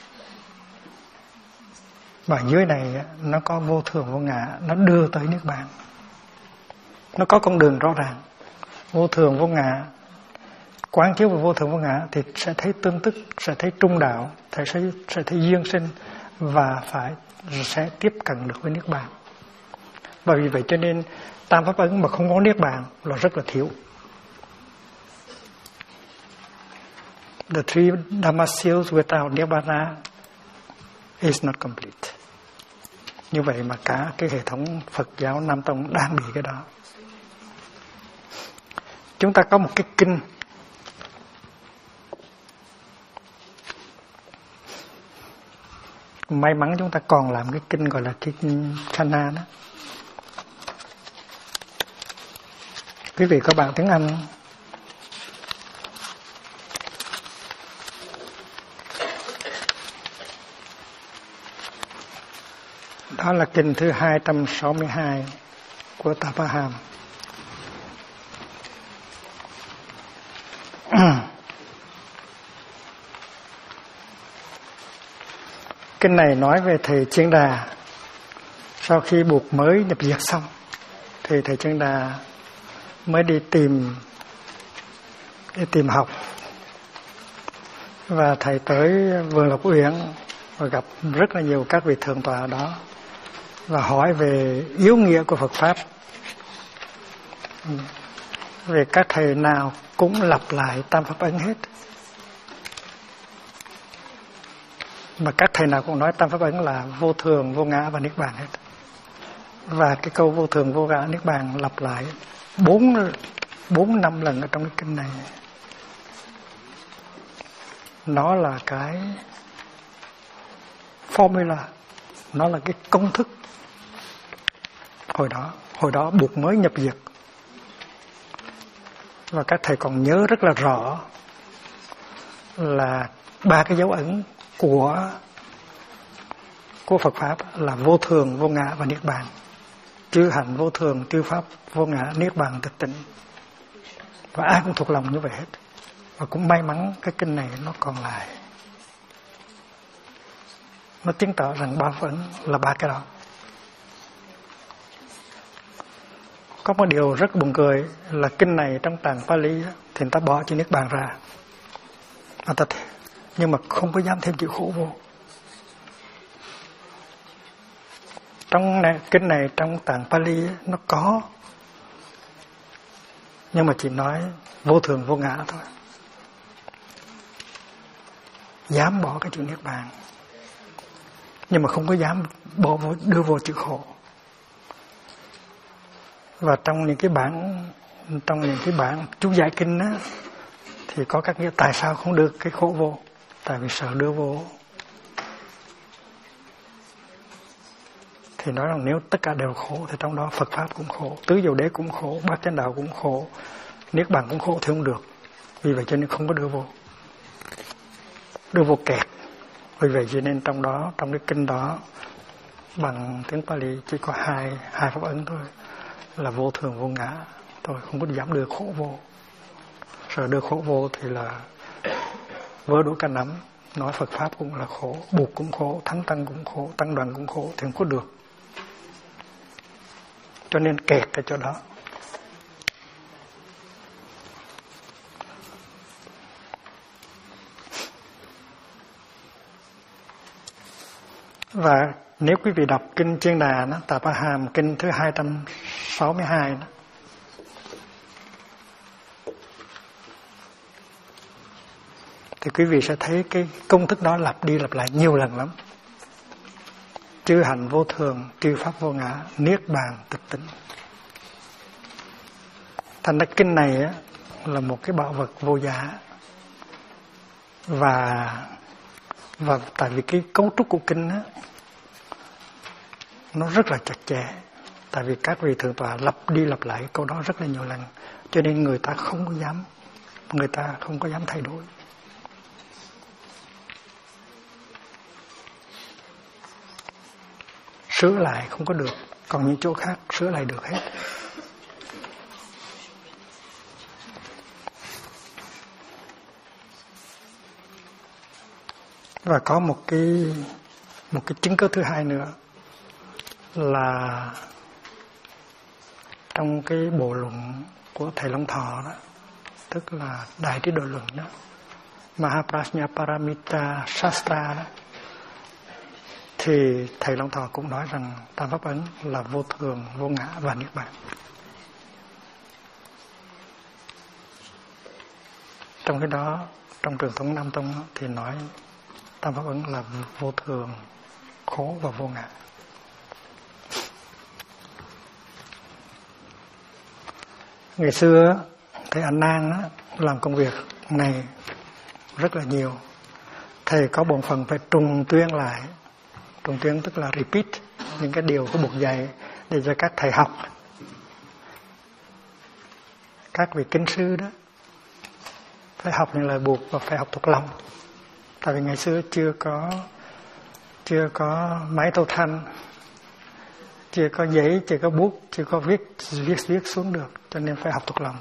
và dưới này á, nó có vô thường vô ngã, nó đưa tới Niết Bàn. Nó có con đường rõ ràng. Vô thường vô ngã, quán chiếu về vô thường vô ngã thì sẽ thấy tương tức, sẽ thấy trung đạo, sẽ thấy duyên sinh, và sẽ tiếp cận được với Niết Bàn. Và vì vậy cho nên tam pháp ấn mà không có Niết Bàn là rất là thiếu. The three Dhamma seals without Nibbana is not complete. Như vậy mà cả cái hệ thống Phật giáo Nam Tông đang bị cái đó. Chúng ta có một cái kinh may mắn chúng ta còn làm cái kinh gọi là kinh Chana đó. Quý vị có bạn tiếng Anh đó là kinh thứ 262 của Tapaham. Kinh này nói về thầy Chiên Đà. Sau khi buộc mới nhập diệt xong thì thầy Chiên Đà mới đi tìm học. Và thầy tới vườn Lộc Uyển và gặp rất là nhiều các vị thượng tọa ở đó và hỏi về yếu nghĩa của Phật Pháp. Về các thầy nào cũng lặp lại tam pháp ấn hết. Mà các thầy nào cũng nói tam pháp ấn là vô thường, vô ngã và niết bàn hết. Và cái câu vô thường, vô ngã, niết bàn lặp lại 4-5 lần ở trong cái kinh này. Nó là cái formula, nó là cái công thức. Hồi đó Bụt mới nhập diệt. Và các thầy còn nhớ rất là rõ là 3 cái dấu ấn của Phật Pháp là vô thường, vô ngã và niết bàn. Chư hạnh vô thường, chư pháp vô ngã, niết bàn tịch tịnh. Và ai cũng thuộc lòng như vậy hết. Và cũng may mắn cái kinh này nó còn lại. Nó chứng tỏ rằng 3 pháp ấn là 3 cái đó. Có một điều rất buồn cười là kinh này trong tạng Pali thì người ta bỏ chữ niết bàn ra. Nhưng mà không có dám thêm chữ khổ vô. Trong kinh này trong tạng Pali nó có, nhưng mà chỉ nói vô thường vô ngã thôi. Dám bỏ cái chữ niết bàn, nhưng mà không có dám đưa vô chữ khổ. Và trong những cái bản chú giải kinh á, thì có các nghĩa tại sao không đưa cái khổ vô, tại vì sợ đưa vô. Thì nói rằng nếu tất cả đều khổ thì trong đó Phật Pháp cũng khổ, tứ diệu đế cũng khổ, bát chánh đạo cũng khổ, niết bàn cũng khổ thì không được. Vì vậy cho nên không có đưa vô kẹt. Vì vậy cho nên trong cái kinh đó bằng tiếng Pali chỉ có hai pháp ấn thôi, là vô thường vô ngã thôi, không có dám đưa khổ vô. Sợ đưa khổ vô thì là vớ đũa cả nắm, nói Phật Pháp cũng là khổ, Bụt cũng khổ, Thánh Tăng cũng khổ, Tăng đoàn cũng khổ thì không có được. Cho nên kẹt cái chỗ đó. Và nếu quý vị đọc kinh Chiên Đà đó, Tạp A Hàm kinh thứ 262 đó, thì quý vị sẽ thấy cái công thức đó lặp đi lặp lại nhiều lần lắm. Chư hạnh vô thường, chư pháp vô ngã, niết bàn tịch tịnh. Thành ra kinh này á, là một cái bảo vật vô giá. Và tại vì cái cấu trúc của kinh á, nó rất là chặt chẽ. Tại vì các vị thượng tọa lặp đi lặp lại câu đó rất là nhiều lần, cho nên người ta không có dám thay đổi. Sửa lại không có được, còn những chỗ khác sửa lại được hết. Và có một cái chứng cứ thứ hai nữa là trong cái bộ luận của thầy Long Thọ đó, tức là Đại Trí Độ Luận đó, Mahaprajna Paramita Shastra đó, thì thầy Long Thọ cũng nói rằng tam pháp ấn là vô thường, vô ngã và niết bàn. Trong cái đó, trong truyền thống Nam Tông thì nói tam pháp ấn là vô thường, khổ và vô ngã. Ngày xưa thầy A Nan làm công việc này rất là nhiều. Thầy có bổn phận phải trùng tuyên lại. Trùng tuyên tức là repeat những cái điều của Bụt dạy để cho các thầy học. Các vị kinh sư đó phải học những lời Bụt và phải học thuộc lòng. Tại vì ngày xưa chưa có máy tô thanh, chưa có giấy, chưa có bút, chưa có viết xuống được, cho nên phải học thuộc lòng.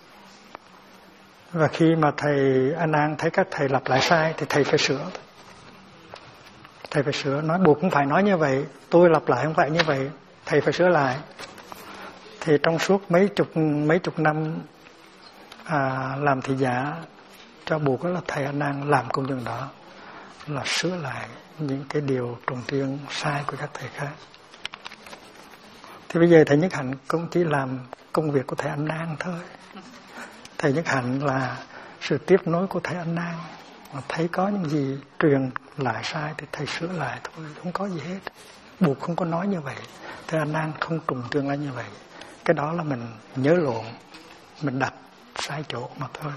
Và khi mà thầy A Nan thấy các thầy lặp lại sai thì thầy phải sửa. Thầy phải sửa, nói Bụt không phải nói như vậy, tôi lặp lại không phải như vậy, thầy phải sửa lại. Thì trong suốt mấy chục năm làm thị giả cho Bụt, đó là thầy A Nan làm công việc đó, là sửa lại những cái điều trùng tuyên sai của các thầy khác. Thì bây giờ thầy Nhất Hạnh cũng chỉ làm công việc của thầy A Nan thôi. Thầy Nhất Hạnh là sự tiếp nối của thầy A Nan. mà thấy có những gì truyền lại sai thì thầy sửa lại thôi, không có gì hết. Buộc không có nói như vậy, thầy A Nan không trùng tương là như vậy. Cái đó là mình nhớ lộn, mình đặt sai chỗ mà thôi.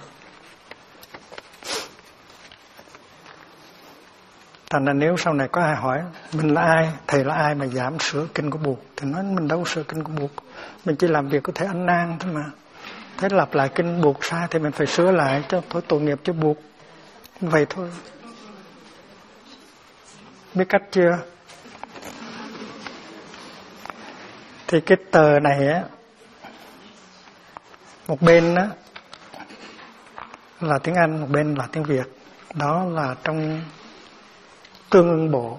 Thành ra nếu sau này có ai hỏi mình là ai, thầy là ai mà dám sửa kinh của Buộc, thì nói mình đâu sửa kinh của Buộc, mình chỉ làm việc của thầy A Nan thôi mà. Thế lặp lại kinh Buộc sai thì mình phải sửa lại cho thôi, tội nghiệp cho Buộc. Vậy thôi. Biết cách chưa? Thì cái tờ này á, một bên á là tiếng Anh, một bên là tiếng Việt. Đó là trong Tương ưng bộ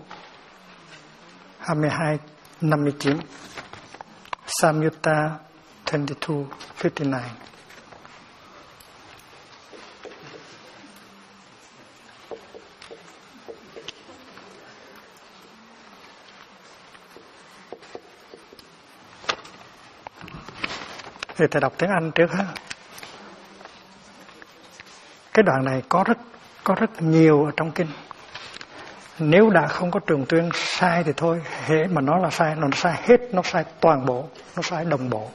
22:59, Samyutta 22:59. Thì thầy đọc tiếng Anh trước ha. Cái đoạn này có rất nhiều ở trong kinh. Nếu đã không có trường tuyên sai thì thôi, hễ mà nó là sai, nó sai hết, nó sai toàn bộ, nó sai đồng bộ.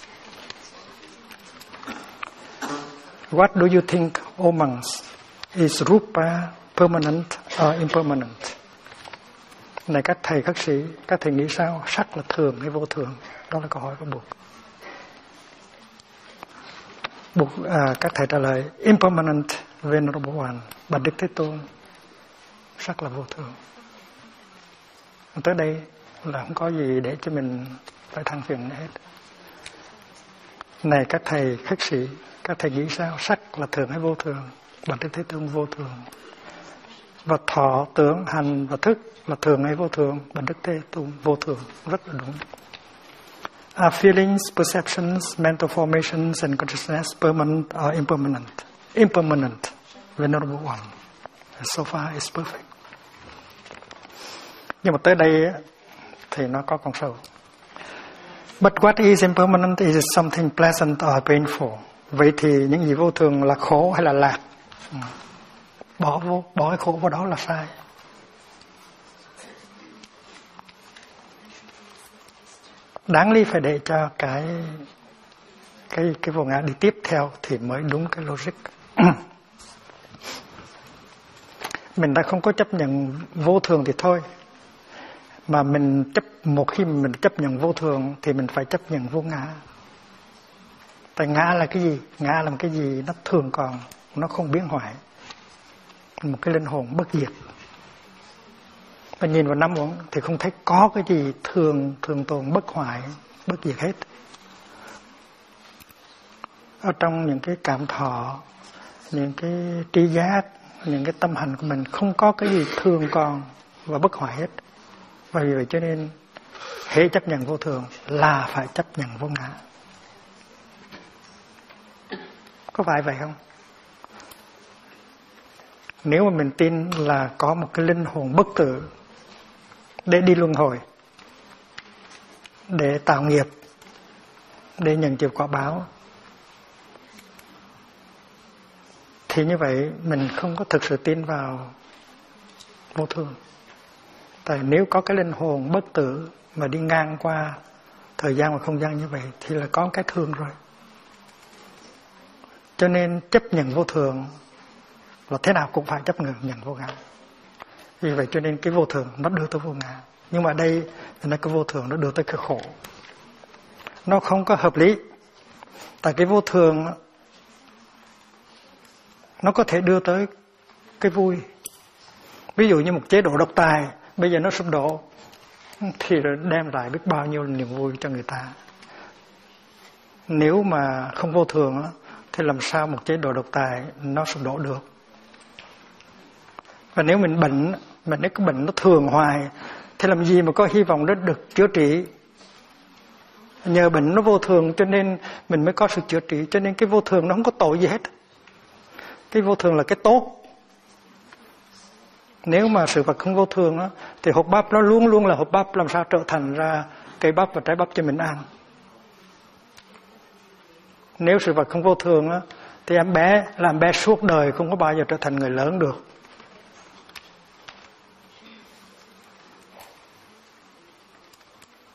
What do you think, O monks, is rupa permanent or impermanent? Này các thầy, các sĩ, các thầy nghĩ sao? Sắc là thường hay vô thường? Đó là câu hỏi của Buộc. Các thầy trả lời impermanent, Venerable One, Bạch Đức Thế Tôn. Sắc là vô thường. Tới đây là không có gì để cho mình phải than phiền hết. Này các thầy, các sĩ, các thầy nghĩ sao? Sắc là thường hay vô thường? Bạch Đức Thế Tôn vô thường. Và thọ, tưởng, hành và thức là thường hay vô thường? Bạch Đức Thế Tôn vô thường. Rất là đúng. Are feelings, perceptions, mental formations and consciousness permanent or impermanent? Impermanent, Venerable One. So far is perfect. Nhưng mà tới đây thì nó có con sâu. But what is impermanent? Is it something pleasant or painful? Vậy thì những gì vô thường là khổ hay là lạc? Bỏ cái khổ vào đó là sai. Đáng lý phải để cho cái vô ngã đi tiếp theo thì mới đúng cái logic. Mình đã không có chấp nhận vô thường thì thôi. Mà một khi mình chấp nhận vô thường thì mình phải chấp nhận vô ngã. Tại ngã là cái gì? Ngã là một cái gì nó thường còn, nó không biến hoại. Một cái linh hồn bất diệt. Và nhìn vào năm uống thì không thấy có cái gì thường tồn, bất hoại, bất diệt hết. Ở trong những cái cảm thọ, những cái tri giác, những cái tâm hành của mình không có cái gì thường còn và bất hoại hết. Và vì vậy cho nên hễ chấp nhận vô thường là phải chấp nhận vô ngã. Có phải vậy không? Nếu mà mình tin là có một cái linh hồn bất tử để đi luân hồi, để tạo nghiệp, để nhận chịu quả báo, thì như vậy mình không có thực sự tin vào vô thường. Tại nếu có cái linh hồn bất tử mà đi ngang qua thời gian và không gian như vậy thì là có cái thương rồi. Cho nên chấp nhận vô thường là thế nào cũng phải chấp nhận vô ngã. Vì vậy cho nên cái vô thường nó đưa tới vô ngã. Nhưng mà đây là cái vô thường nó đưa tới cái khổ. Nó không có hợp lý. Tại cái vô thường nó có thể đưa tới cái vui. Ví dụ như một chế độ độc tài bây giờ nó sụp đổ thì đem lại biết bao nhiêu niềm vui cho người ta. Nếu mà không vô thường thì làm sao một chế độ độc tài nó sụp đổ được. Và nếu mình bệnh, mà nếu cái bệnh nó thường hoài thì làm gì mà có hy vọng nó được chữa trị. Nhờ bệnh nó vô thường cho nên mình mới có sự chữa trị. Cho nên cái vô thường nó không có tội gì hết. Cái vô thường là cái tốt. Nếu mà sự vật không vô thường thì hột bắp nó luôn luôn là hột bắp, làm sao trở thành ra cây bắp và trái bắp cho mình ăn. Nếu sự vật không vô thường thì em bé suốt đời không có bao giờ trở thành người lớn được.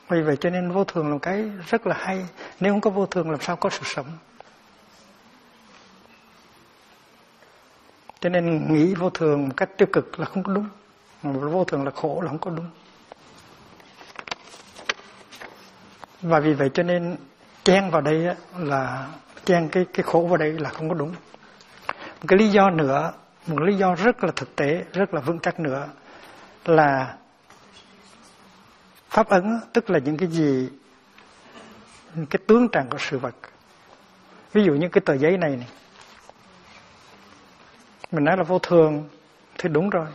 Vì vậy cho nên vô thường là một cái rất là hay. Nếu không có vô thường làm sao có sự sống. Cho nên nghĩ vô thường một cách tiêu cực là không có đúng. Vô thường là khổ là không có đúng. Và vì vậy cho nên chen vào đây là chen cái khổ vào đây là không có đúng. Một cái lý do nữa, một lý do rất là thực tế, rất là vững chắc nữa là pháp ấn, tức là những cái gì, những cái tướng trạng của sự vật. Ví dụ như cái tờ giấy này, mình nói là vô thường thì đúng rồi.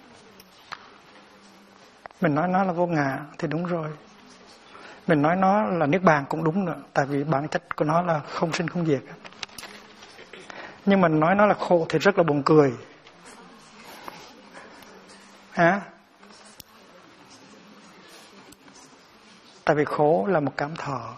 Mình nói nó là vô ngã thì đúng rồi. Mình nói nó là niết bàn cũng đúng nữa, tại vì bản chất của nó là không sinh không diệt. Nhưng mình nói nó là khổ thì rất là buồn cười. Tại vì khổ là một cảm thọ.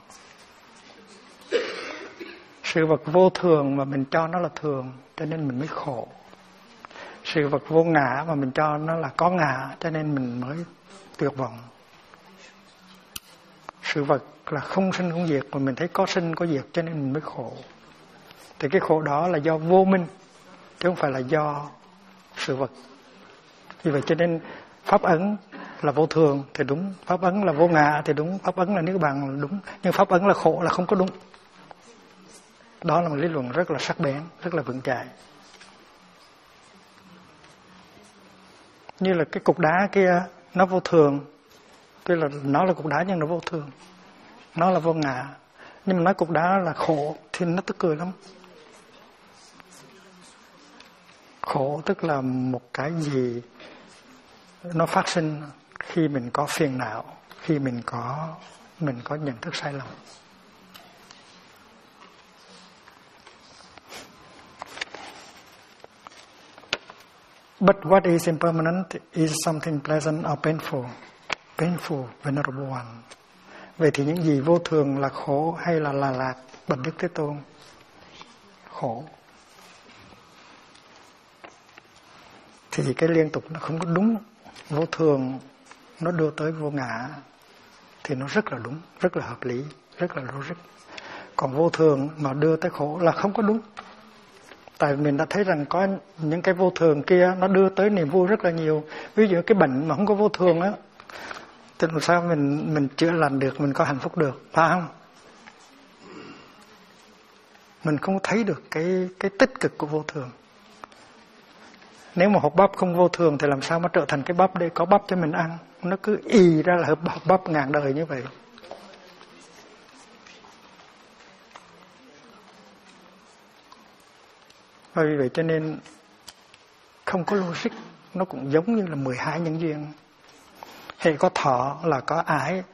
Sự vật vô thường mà mình cho nó là thường, cho nên mình mới khổ. Sự vật vô ngã mà mình cho nó là có ngã, cho nên mình mới tuyệt vọng. Sự vật là không sinh không diệt mà mình thấy có sinh có diệt, cho nên mình mới khổ. Thì cái khổ đó là do vô minh, chứ không phải là do sự vật. Vì vậy cho nên pháp ấn là vô thường thì đúng, pháp ấn là vô ngã thì đúng, pháp ấn là niết bàn là đúng, nhưng pháp ấn là khổ là không có đúng. Đó là một lý luận rất là sắc bén, rất là vững chãi. Như là cái cục đá kia, nó vô thường, tức là nó là cục đá nhưng nó vô thường, nó là vô ngã. Nhưng mà nói cục đá là khổ thì nó tức cười lắm. Khổ tức là một cái gì nó phát sinh khi mình có phiền não, khi mình có nhận thức sai lầm. But what is impermanent is something pleasant or painful. Painful, Venerable One. Vậy thì những gì vô thường là khổ hay là lạc, Bạch Đức Thế Tôn? Khổ. Thì cái liên tục nó không có đúng. Vô thường nó đưa tới vô ngã thì nó rất là đúng, rất là hợp lý, rất là logic. Còn vô thường mà đưa tới khổ là không có đúng. Tại mình đã thấy rằng có những cái vô thường kia nó đưa tới niềm vui rất là nhiều. Ví dụ cái bệnh mà không có vô thường á, thì làm sao mình chữa lành được, mình có hạnh phúc được, phải không? Mình không thấy được cái tích cực của vô thường. Nếu mà hột bắp không vô thường thì làm sao mà trở thành cái bắp để có bắp cho mình ăn. Nó cứ ì ra là hộp bắp ngàn đời như vậy. Và vì vậy cho nên không có logic. Nó cũng giống như là 12 nhân duyên. Hệ có thọ là có ái.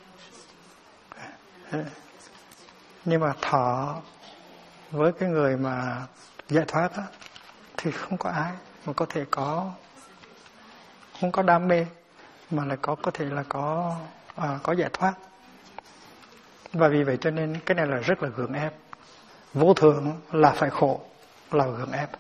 Nhưng mà thọ với cái người mà giải thoát á, thì không có ái, mà có thể không có đam mê, mà lại có thể là có giải thoát. Và vì vậy cho nên cái này là rất là gượng ép. Vô thường là phải khổ, là gượng ép.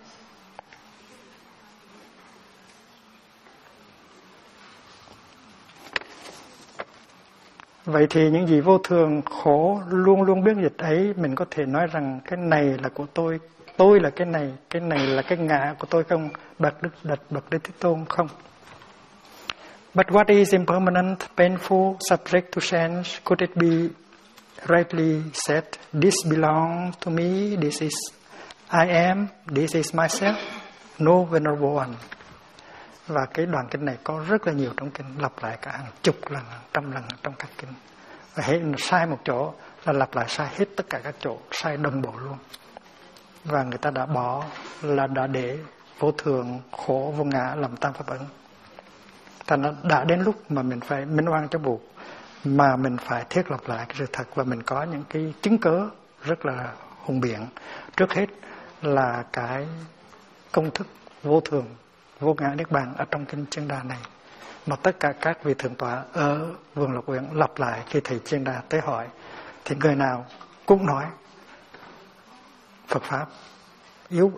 Vậy thì những gì vô thường, khổ, luôn luôn biết dịch ấy, mình có thể nói rằng cái này là của tôi là cái này là cái ngã của tôi không? Bạch Đức Thế Tôn không. But what is impermanent, painful, subject to change? Could it be rightly said, this belongs to me, this is I am, this is myself? No, Venerable One. Và cái đoạn kinh này có rất là nhiều trong kinh, lặp lại cả hàng chục lần, trăm lần trong các kinh. Và hết sai một chỗ là lặp lại sai hết tất cả các chỗ, sai đồng bộ luôn. Và người ta đã bỏ, là đã để vô thường, khổ, vô ngã làm tam pháp ấn. Thành ra đã đến lúc mà mình phải minh oan cho buộc, mà mình phải thiết lập lại cái sự thật, và mình có những cái chứng cớ rất là hùng biện. Trước hết là cái công thức vô thường, vô ngã niết bàn ở trong kinh Chiên Đà này, mà tất cả các vị thượng tọa ở Vườn Lộc Uyển lặp lại khi thầy Chiên Đà tới hỏi, thì người nào cũng nói Phật pháp yếu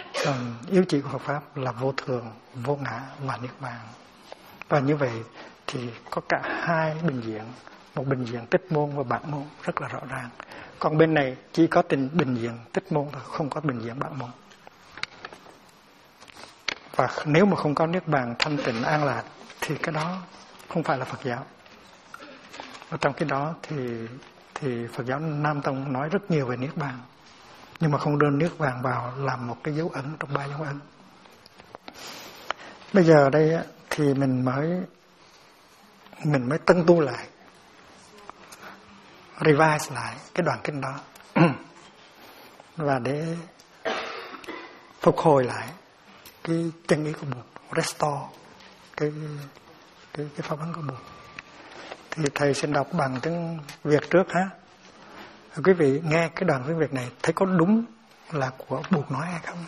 chỉ của Phật pháp là vô thường, vô ngã và niết bàn. Và như vậy thì có cả hai bình diện, một bình diện tích môn và bản môn rất là rõ ràng. Còn bên này chỉ có bình diện tích môn thôi, không có bình diện bản môn. Và nếu mà không có niết bàn thanh tịnh an lạc thì cái đó không phải là Phật giáo. Ở trong cái đó thì Phật giáo Nam Tông nói rất nhiều về niết bàn, nhưng mà không đưa niết bàn vào làm một cái dấu ấn trong 3 dấu ấn. Bây giờ đây thì mình mới tân tu lại, revise lại cái đoạn kinh đó và để phục hồi lại cái chân ý của Bụt, restore cái pháp ấn của Bụt. Thì thầy xin đọc bằng tiếng Việt trước ha. Quý vị nghe cái đoạn tiếng Việt này thấy có đúng là của Bụt nói hay không?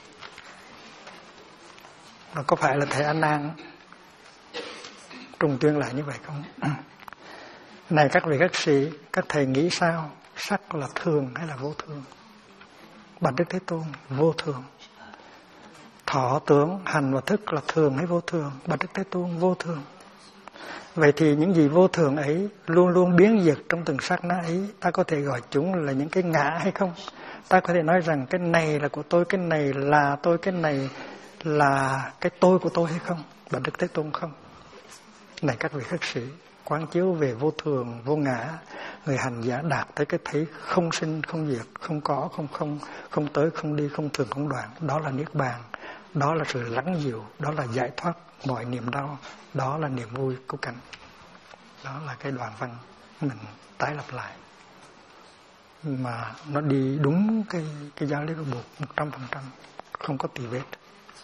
Và có phải là thầy A Nan trùng tuyên lại như vậy không? Này các vị các sĩ, các thầy nghĩ sao? Sắc là thường hay là vô thường? Bạch Đức Thế Tôn, vô thường. Thọ tưởng, hành và thức là thường hay vô thường? Bạch Đức Thế Tôn, vô thường. Vậy thì những gì vô thường ấy luôn luôn biến diệt trong từng sát na ấy, ta có thể gọi chúng là những cái ngã hay không? Ta có thể nói rằng cái này là của tôi, cái này là tôi, cái này là cái tôi của tôi hay không? Bạch Đức Thế Tôn không. Này các vị khất sĩ, quán chiếu về vô thường, vô ngã, người hành giả đạt tới cái thấy không sinh, không diệt, không có, không tới, không đi, không thường, không đoạn. Đó là niết bàn, đó là sự lắng dịu, đó là giải thoát mọi niềm đau, đó là niềm vui của cảnh. Đó là cái đoạn văn mình tái lập lại, mà nó đi đúng cái giáo lý của Bụt 100%, không có tì vết.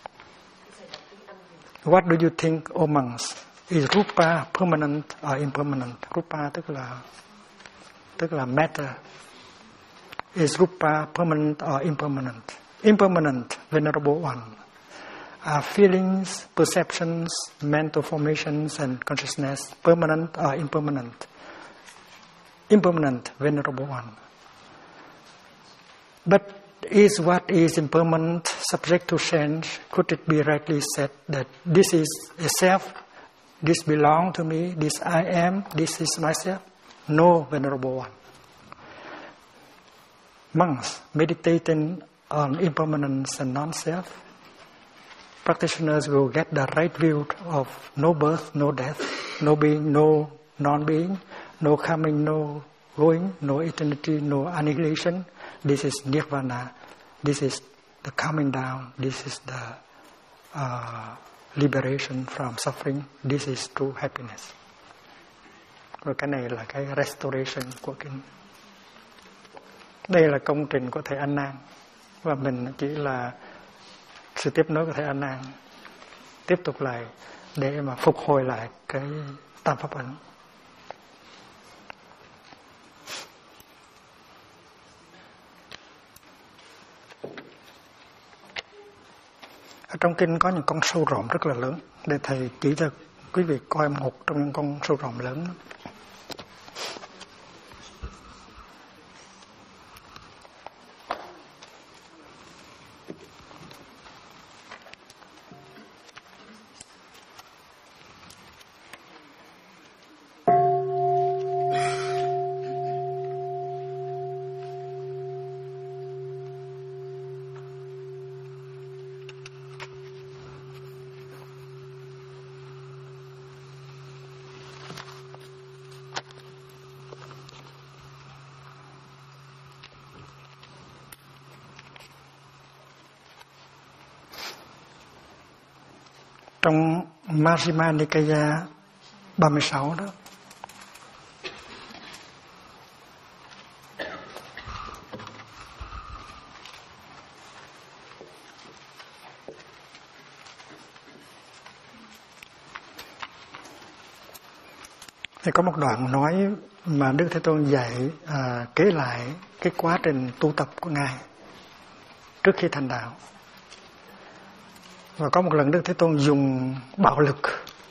What do you think, O monks? Is rupa permanent or impermanent? Rupa tức là matter. Is rupa permanent or impermanent? Impermanent, venerable one. Are feelings, perceptions, mental formations and consciousness permanent or impermanent? Impermanent, venerable one. But is what is impermanent subject to change? Could it be rightly said that this is a self, this belongs to me, this I am, this is myself? No, venerable one. Monks meditating on impermanence and non-self, practitioners will get the right view of no birth, no death, no being, no non-being, no coming, no going, no eternity, no annihilation. This is nirvana. This is the coming down. This is the liberation from suffering. This is true happiness. Và cái này là cái restoration của kinh. Đây là công trình của thầy A Nan, và mình chỉ là sự tiếp nối của thầy A Nan, tiếp tục lại để mà phục hồi lại cái tam pháp ấn. Ở trong kinh có những con sâu rộng rất là lớn, để thầy chỉ cho quý vị coi một trong những con sâu rộng lớn. Trong Majjhima Nikaya 36 đó, thì có một đoạn nói mà Đức Thế Tôn dạy kể lại cái quá trình tu tập của Ngài trước khi thành đạo. Và có một lần Đức Thế Tôn dùng bạo lực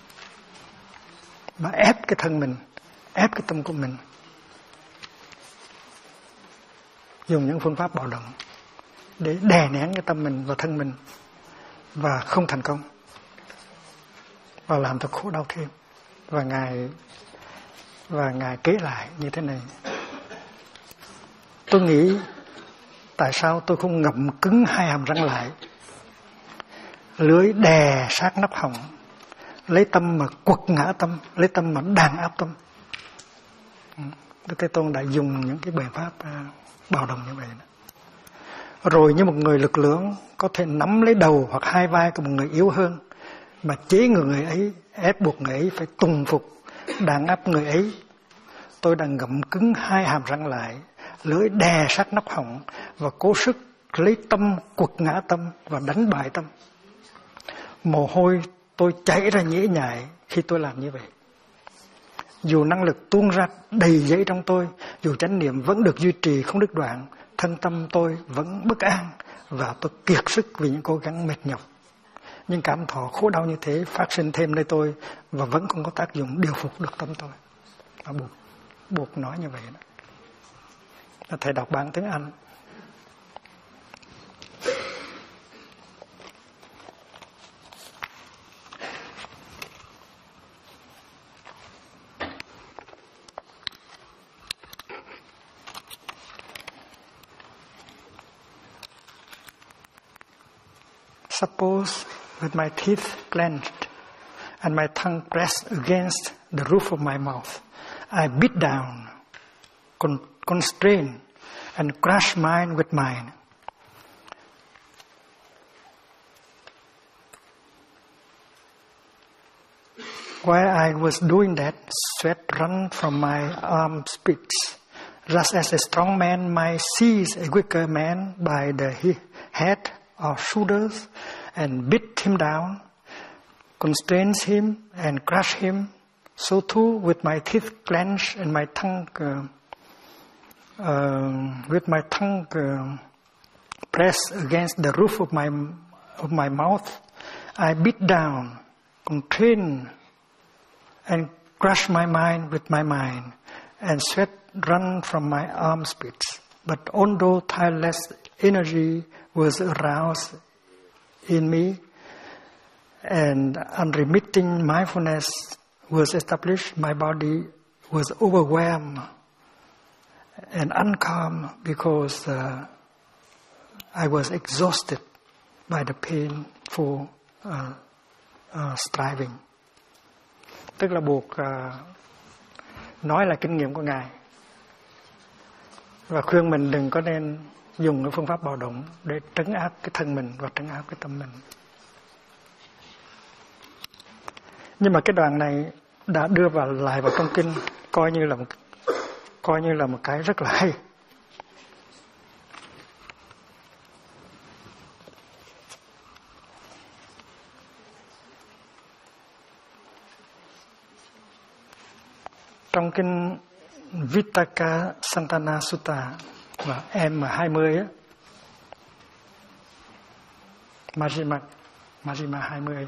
mà ép cái thân mình, ép cái tâm của mình, dùng những phương pháp bạo động để đè nén cái tâm mình và thân mình, và không thành công, và làm cho khổ đau thêm. Và Ngài kể lại như thế này: tôi nghĩ tại sao tôi không ngậm cứng hai hàm răng lại, lưỡi đè sát nắp họng, lấy tâm mà quật ngã tâm, lấy tâm mà đàn áp tâm. Đức Thế Tôn đã dùng những cái biện pháp bạo động như vậy đó. Rồi như một người lực lưỡng có thể nắm lấy đầu hoặc hai vai của một người yếu hơn mà chế ngự người ấy, ép buộc người ấy phải tùng phục, đàn áp người ấy. Tôi đang ngậm cứng hai hàm răng lại, lưỡi đè sát nắp họng và cố sức lấy tâm quật ngã tâm và đánh bại tâm. Mồ hôi tôi chảy ra nhễ nhại khi tôi làm như vậy. Dù năng lực tuôn ra đầy dẫy trong tôi, dù chánh niệm vẫn được duy trì không đứt đoạn, thân tâm tôi vẫn bất an và tôi kiệt sức vì những cố gắng mệt nhọc. Nhưng cảm thọ khổ đau như thế phát sinh thêm nơi tôi và vẫn không có tác dụng điều phục được tâm tôi. Nó buộc nói như vậy đó. Thầy đọc bản tiếng Anh. Suppose with my teeth clenched and my tongue pressed against the roof of my mouth, I beat down, constrain, and crush mine with mine. While I was doing that, sweat ran from my armpits, just as a strong man might seize a weaker man by the head or shoulders and beat him down, constrains him and crush him. So too, with my teeth clenched and my tongue, pressed against the roof of my mouth, I beat down, constrain, and crush my mind with my mind, and sweat run from my armpits. But although tireless energy was aroused in me, and unremitting mindfulness was established, my body was overwhelmed and uncalm because I was exhausted by the painful striving. Tức là buộc nói là kinh nghiệm của Ngài và khuyên mình đừng có nên dùng cái phương pháp bạo động để trấn áp cái thân mình và trấn áp cái tâm mình. Nhưng mà cái đoạn này đã đưa lại vào trong kinh, coi như là một cái rất là hay. Trong kinh Vittaka Santana Sutta và M20 á, Majjhima 20,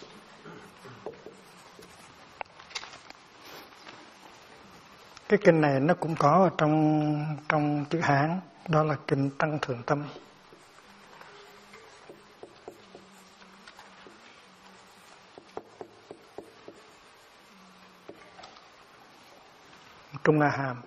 cái kinh này nó cũng có ở trong chữ Hán, đó là kinh Tăng Thượng Tâm. Trung A Hàm.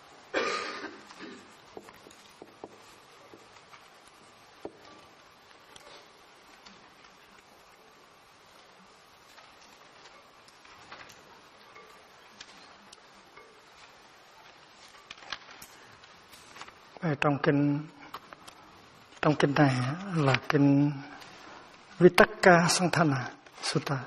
Trong kinh này là kinh Vittaka Santana Sutta.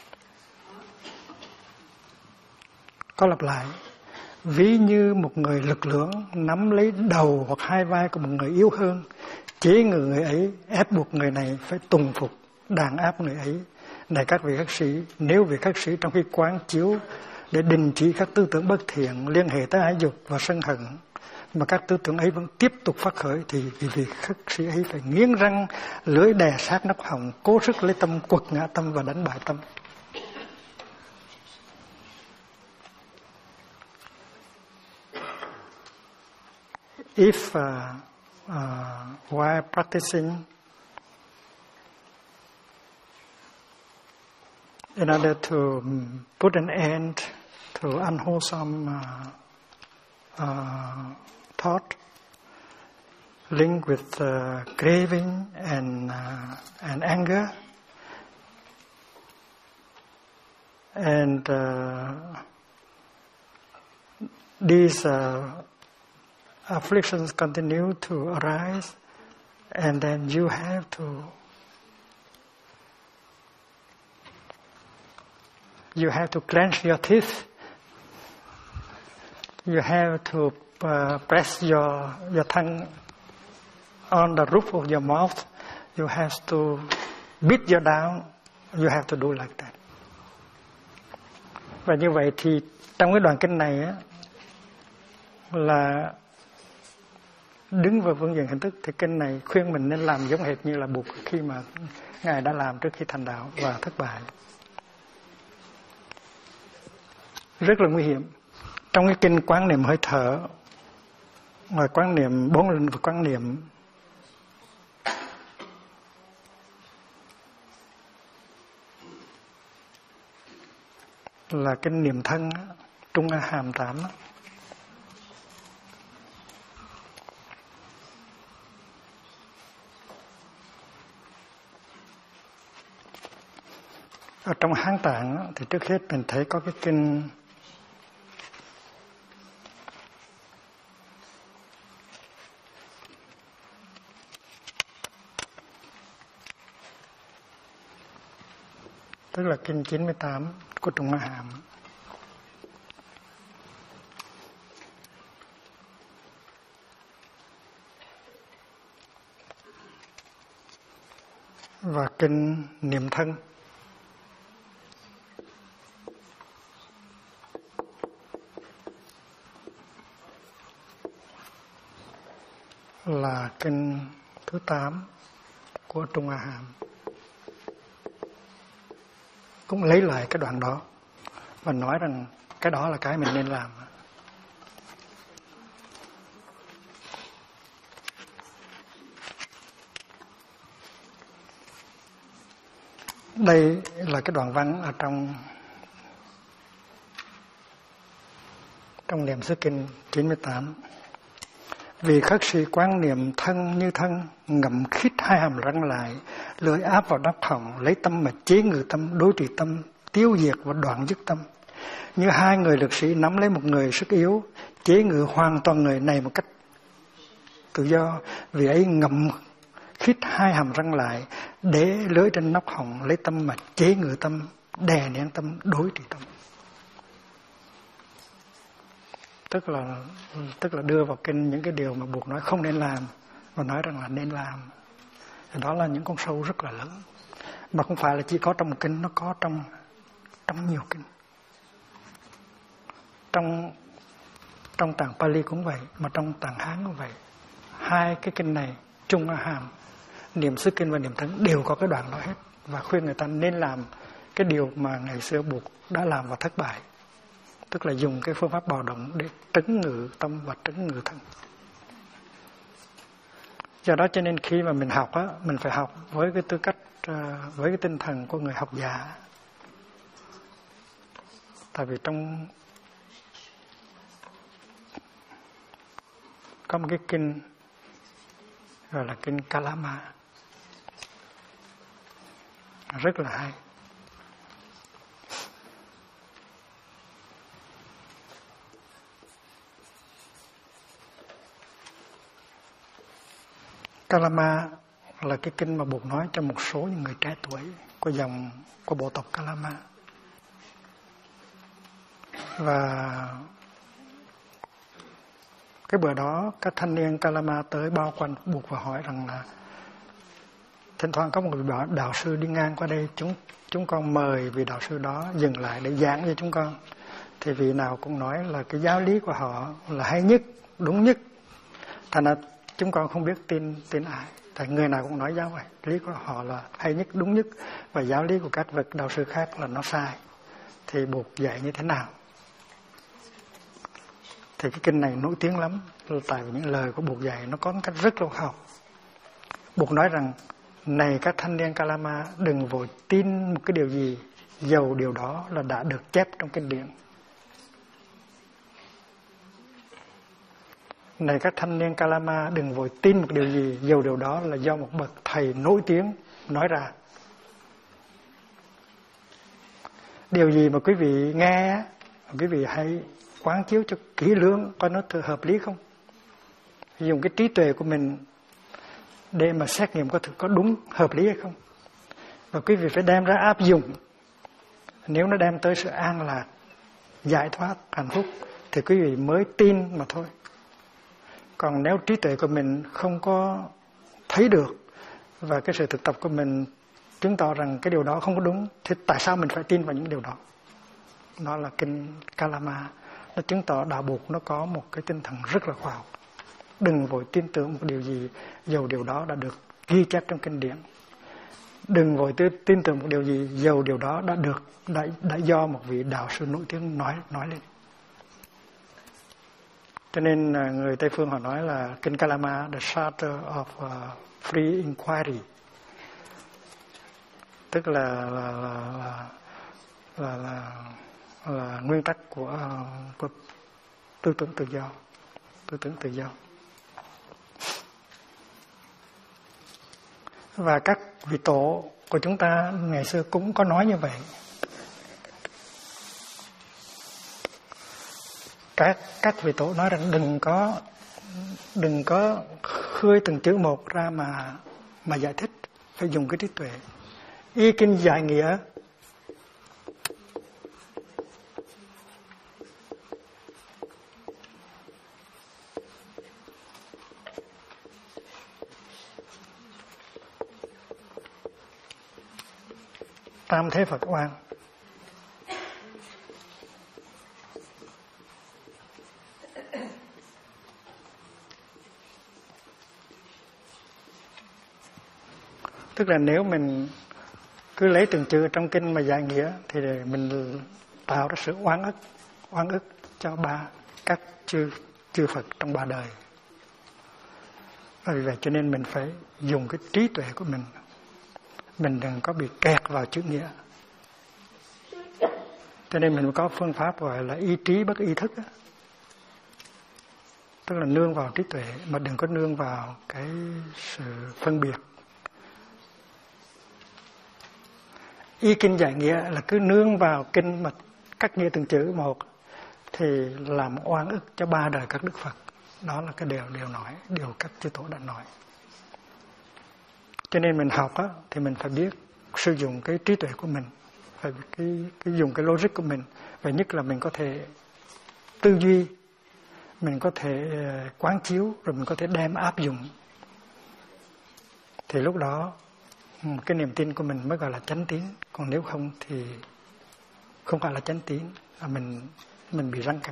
Có lặp lại: ví như một người lực lưỡng nắm lấy đầu hoặc hai vai của một người yếu hơn, chế ngự người ấy, ép buộc người này phải tùng phục, đàn áp người ấy. Này các vị khất sĩ, nếu vị khất sĩ trong khi quán chiếu để đình chỉ các tư tưởng bất thiện liên hệ tới ái dục và sân hận, mà các tư tưởng ấy vẫn tiếp tục phát khởi, thì vị khất sĩ ấy phải nghiến răng, lưỡi đè sát nắp họng, cố sức lấy tâm quật ngã tâm và đánh bại tâm. If while practicing in order to put an end to unwholesome thought linked with craving and anger, and these afflictions continue to arise, and then you have to clench your teeth. You have to press your tongue on the roof of your mouth. You have to beat your down. You have to do like that. Và như vậy thì trong cái đoạn kinh này á, là đứng vào phương diện hình thức thì kinh này khuyên mình nên làm giống hệt như là Bụt khi mà Ngài đã làm trước khi thành đạo và thất bại. Rất là nguy hiểm. Trong cái kinh quán niệm hơi thở, ngoài quán niệm bốn linh và quán niệm là kinh niệm thân, Trung A Hàm 8 đó. Ở trong Hán Tạng thì trước hết mình thấy có cái kinh tức là kinh 98 của Trung A Hàm. Và kinh niệm thân là kinh thứ 8 của Trung A Hàm. Cũng lấy lại cái đoạn đó và nói rằng cái đó là cái mình nên làm. Đây là cái đoạn văn ở trong niệm xứ kinh 98. Vì khất sĩ quán niệm thân như thân, ngậm khít hai hàm răng lại, lưỡi áp vào đắp họng, lấy tâm mà chế ngự tâm, đối trị tâm, tiêu diệt và đoạn dứt tâm. Như hai người lực sĩ nắm lấy một người sức yếu, chế ngự hoàn toàn người này một cách tự do. Vì ấy ngậm khít hai hàm răng lại, để lưỡi trên nắp họng, lấy tâm mà chế ngự tâm, đè nén tâm, đối trị tâm. Tức là đưa vào kinh những cái điều mà Bụt nói không nên làm và nói rằng là nên làm. Đó là những con sâu rất là lớn, mà không phải là chỉ có trong một kinh, nó có trong nhiều kinh. Trong tạng Pali cũng vậy, mà trong tạng Hán cũng vậy. Hai cái kinh này, Trung A Hàm, niệm xứ kinh và niệm thân đều có cái đoạn đó hết, và khuyên người ta nên làm cái điều mà ngày xưa Bụt đã làm và thất bại. Tức là dùng cái phương pháp bào động để trấn ngự tâm và trấn ngự thân. Do đó cho nên khi mà mình học á, mình phải học với cái tư cách, với cái tinh thần của người học giả. Tại vì có một cái kinh gọi là kinh Kalama, rất là hay. Kalama là cái kinh mà Bụt nói cho một số những người trẻ tuổi của dòng của bộ tộc Kalama. Và cái bữa đó các thanh niên Kalama tới bao quanh Bụt và hỏi rằng là thỉnh thoảng có một vị đạo sư đi ngang qua đây, chúng con mời vị đạo sư đó dừng lại để giảng cho chúng con. Thì vị nào cũng nói là cái giáo lý của họ là hay nhất, đúng nhất. Thành ra chúng con không biết tin ai. Tại người nào cũng nói giáo lý của họ là hay nhất, đúng nhất, và giáo lý của các vị đạo sư khác là nó sai. Thì Bụt dạy như thế nào? Thì cái kinh này nổi tiếng lắm, tại vì những lời của Bụt dạy nó có một cách rất là học. Bụt nói rằng, này các thanh niên Kalama, đừng vội tin một cái điều gì dầu điều đó là đã được chép trong kinh điển. Này các thanh niên Kalama, đừng vội tin một điều gì, dầu điều đó là do một bậc thầy nổi tiếng nói ra. Điều gì mà quý vị nghe, quý vị hãy quán chiếu cho kỹ lưỡng, coi nó hợp lý không. Dùng cái trí tuệ của mình để mà xét nghiệm có đúng, hợp lý hay không. Và quý vị phải đem ra áp dụng. Nếu nó đem tới sự an lạc, giải thoát, hạnh phúc thì quý vị mới tin mà thôi. Còn nếu trí tuệ của mình không có thấy được và cái sự thực tập của mình chứng tỏ rằng cái điều đó không có đúng, thì tại sao mình phải tin vào những điều đó? Đó là kinh Kalama. Nó chứng tỏ đạo Bụt nó có một cái tinh thần rất là khoa học. Đừng vội tin tưởng một điều gì dầu điều đó đã được ghi chép trong kinh điển. Đừng vội tin tưởng một điều gì dầu điều đó đã do một vị đạo sư nổi tiếng nói lên. Cho nên người Tây phương họ nói là kinh Kalama, the charter of free inquiry, tức là nguyên tắc của tư tưởng tự do. Và các vị tổ của chúng ta ngày xưa cũng có nói như vậy. Các vị tổ nói rằng đừng có khơi từng chữ một ra mà giải thích, phải dùng cái trí tuệ. Y kinh giải nghĩa tam thế Phật oan. Tức là nếu mình cứ lấy từng chữ trong kinh mà giải nghĩa thì mình tạo ra sự oan ức cho các chư Phật trong ba đời. Vì vậy cho nên mình phải dùng cái trí tuệ của mình. Mình đừng có bị kẹt vào chữ nghĩa. Cho nên mình có phương pháp gọi là ý trí bất ý thức. Tức là nương vào trí tuệ mà đừng có nương vào cái sự phân biệt. Y kinh giải nghĩa là cứ nương vào kinh mà cắt nghĩa từng chữ một thì làm oan ức cho ba đời các đức Phật. Đó là cái điều các chư tổ đã nói. Cho nên mình học thì mình phải biết sử dụng cái trí tuệ của mình, phải dùng cái logic của mình, và nhất là mình có thể tư duy, mình có thể quán chiếu, rồi mình có thể đem áp dụng. Thì lúc đó cái niềm tin của mình mới gọi là chánh tín. Còn nếu không thì không phải là chánh tín, là mình bị răng cắn.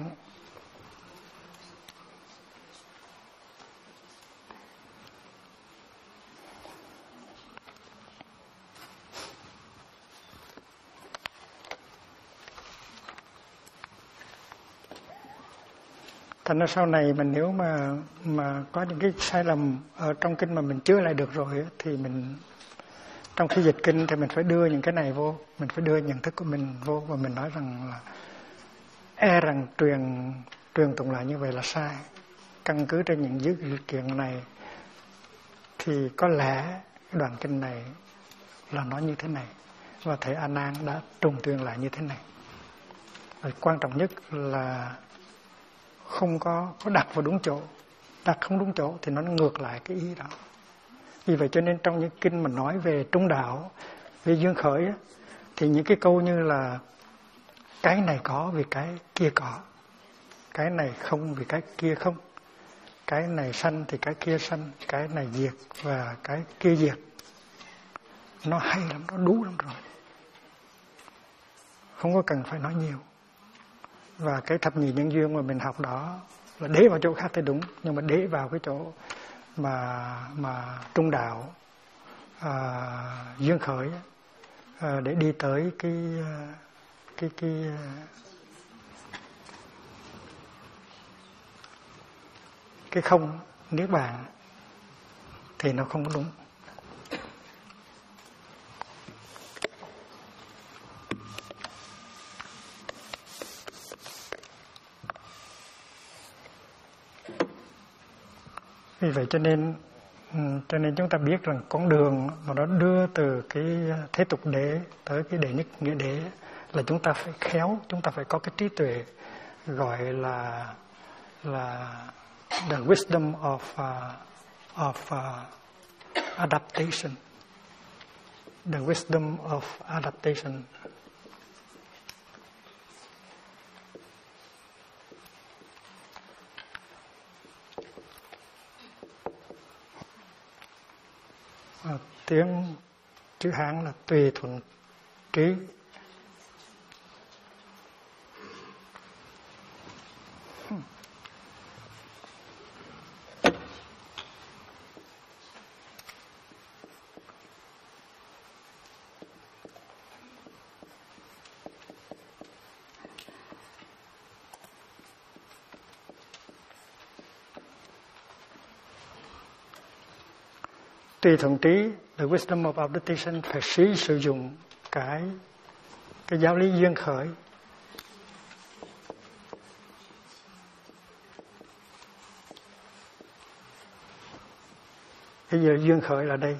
Thành ra sau này mình nếu mà có những cái sai lầm ở trong kinh mà mình chữa lại được rồi thì mình trong khi dịch kinh thì mình phải đưa những cái này vô, mình phải đưa nhận thức của mình vô và mình nói rằng là rằng truyền tụng lại như vậy là sai. Căn cứ trên những dữ kiện này thì có lẽ cái đoạn kinh này là nói như thế này và thầy A Nan đã trùng tuyên lại như thế này. Và quan trọng nhất là không có đặt vào đúng chỗ. Đặt không đúng chỗ thì nó ngược lại cái ý đó. Vì vậy cho nên trong những kinh mà nói về trung đạo, về duyên khởi thì những cái câu như là cái này có vì cái kia có, cái này không vì cái kia không, cái này sanh thì cái kia sanh, cái này diệt và cái kia diệt, nó hay lắm, nó đủ lắm rồi, không có cần phải nói nhiều. Và cái thập nhị nhân duyên mà mình học đó là để vào chỗ khác thì đúng, nhưng mà để vào cái chỗ mà trung đạo duyên khởi để đi tới cái không niết bàn thì nó không có đúng. Vì vậy cho nên chúng ta biết rằng con đường mà nó đưa từ cái thế tục đế tới cái đệ nhất nghĩa đế là chúng ta phải khéo, chúng ta phải có cái trí tuệ, gọi là the wisdom of adaptation. The wisdom of adaptation. Tiếng chữ Hán là tùy thuận trí. Tùy thuận trí, the wisdom of adaptation, phải sử dụng cái giáo lý duyên khởi. Bây giờ duyên khởi là đây.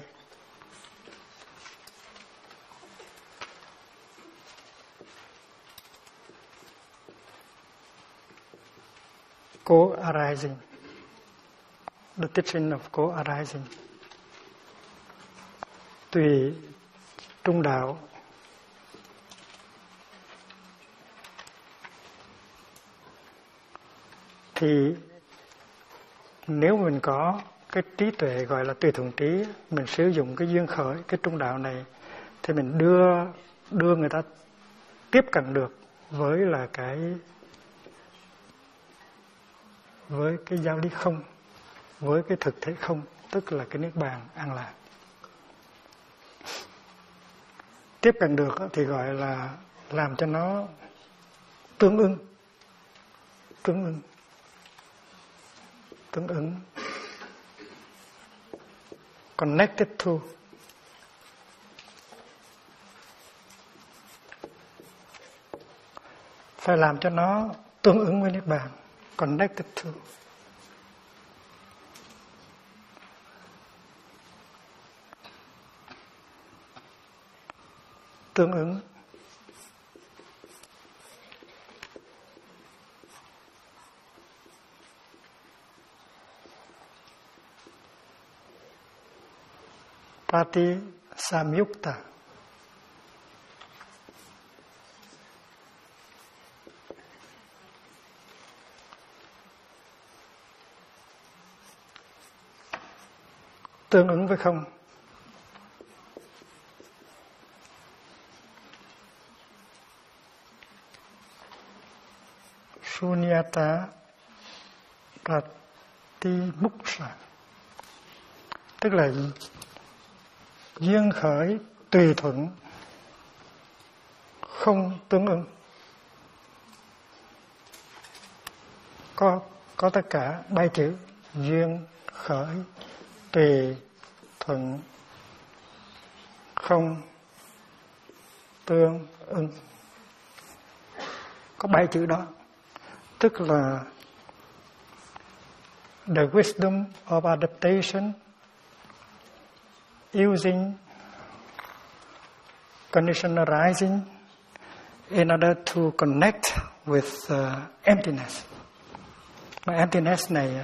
Co-arising. The teaching of co-arising. Tùy trung đạo. Thì nếu mình có cái trí tuệ gọi là tùy thuận trí, mình sử dụng cái duyên khởi, cái trung đạo này, thì mình đưa người ta tiếp cận được với cái giáo lý không, với cái thực thể không, tức là cái niết bàn an lạc. Tiếp cận được thì gọi là làm cho nó tương ứng, connected to. Phải làm cho nó tương ứng với niết bàn, connected to. Tương ứng. Prati samyukta. Tương ứng với không. Sunyata pratimuksa, tức là duyên khởi tùy thuận, không tương ứng. Có tất cả 3 chữ: duyên khởi, tùy thuận, không tương ứng. Có 3 chữ đó, tức là the wisdom of adaptation using condition arising in order to connect with emptiness. Mà emptiness này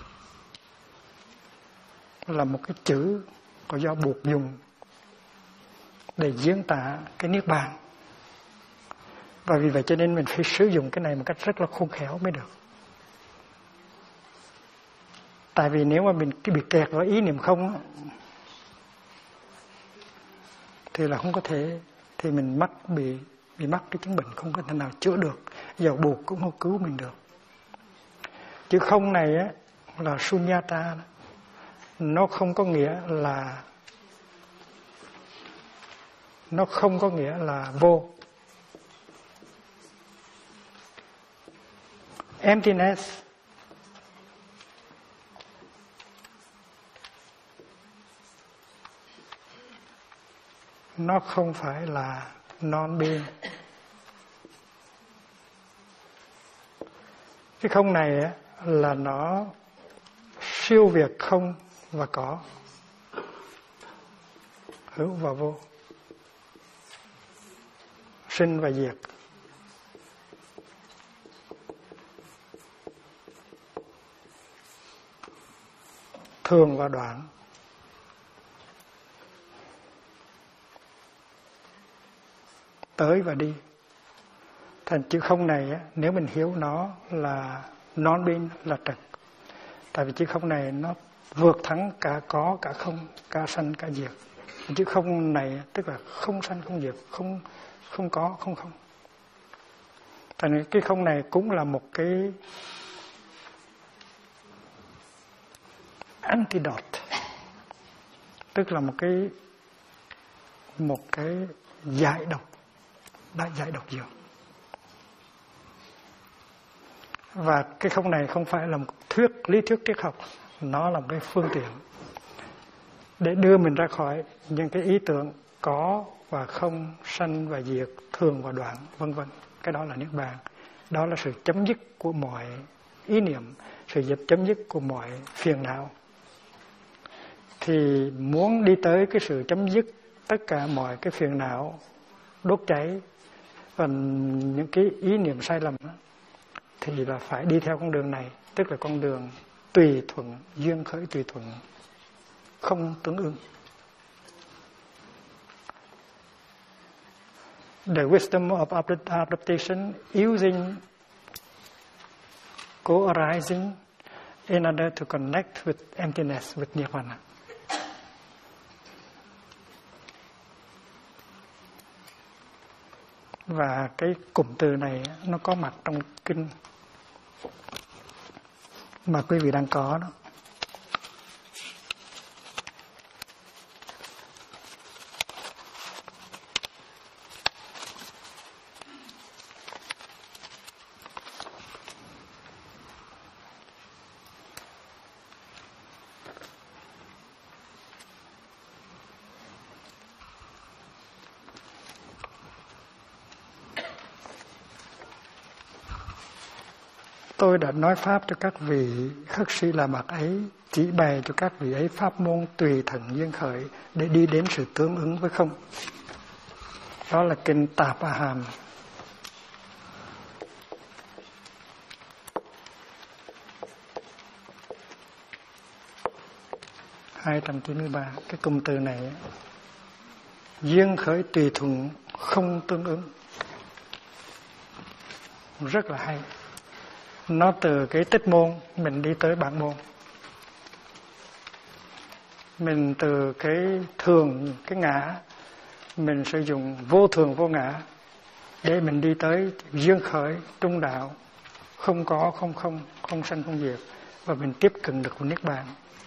là một cái chữ có do buộc dùng để diễn tả cái niết bàn. Và vì vậy cho nên mình phải sử dụng cái này một cách rất là khôn khéo mới được. Tại vì nếu mà mình bị kẹt vào ý niệm không thì là không có thể, thì mình bị mắc cái chứng bệnh không có thể nào chữa được, dầu buộc cũng không cứu mình được. Chữ không này là sunyata, nó không có nghĩa là vô. Emptiness nó không phải là non-being. Cái không này là nó siêu việt không và có, hữu và vô, sinh và diệt. Thường và đoạn. Tới và đi. Thành chữ không này nếu mình hiểu nó là non-being, là trật. Tại vì chữ không này nó vượt thắng cả có, cả không, cả sanh, cả diệt. Chữ không này tức là không sanh, không diệt, không có, không không. Thành cái không này cũng là một cái antidote, tức là một cái giải độc, đã giải độc dược. Và cái không này không phải là một lý thuyết triết học, nó là một cái phương tiện để đưa mình ra khỏi những cái ý tưởng có và không, sanh và diệt, thường và đoạn, vân vân. Cái đó là niết bàn. Đó là sự chấm dứt của mọi ý niệm, sự chấm dứt của mọi phiền não. Thì muốn đi tới cái sự chấm dứt tất cả mọi cái phiền não đốt cháy và những cái ý niệm sai lầm đó, thì là phải đi theo con đường này, tức là con đường tùy thuận, duyên khởi tùy thuận, không tương ứng. The wisdom of adaptation using co-arising in order to connect with emptiness, with nirvana. Và cái cụm từ này nó có mặt trong kinh mà quý vị đang có đó. Tôi đã nói pháp cho các vị khất sĩ La Mật ấy, chỉ bày cho các vị ấy pháp môn tùy thuận duyên khởi để đi đến sự tương ứng với không. Đó là kinh Tạp A Hàm. (293). Cái cụm từ này, duyên khởi tùy thuận không tương ứng, rất là hay. Nó từ cái tích môn mình đi tới bản môn, mình từ cái thường, cái ngã mình sử dụng vô thường vô ngã để mình đi tới duyên khởi trung đạo, không có, không không, không sanh không diệt, và mình tiếp cận được niết bàn.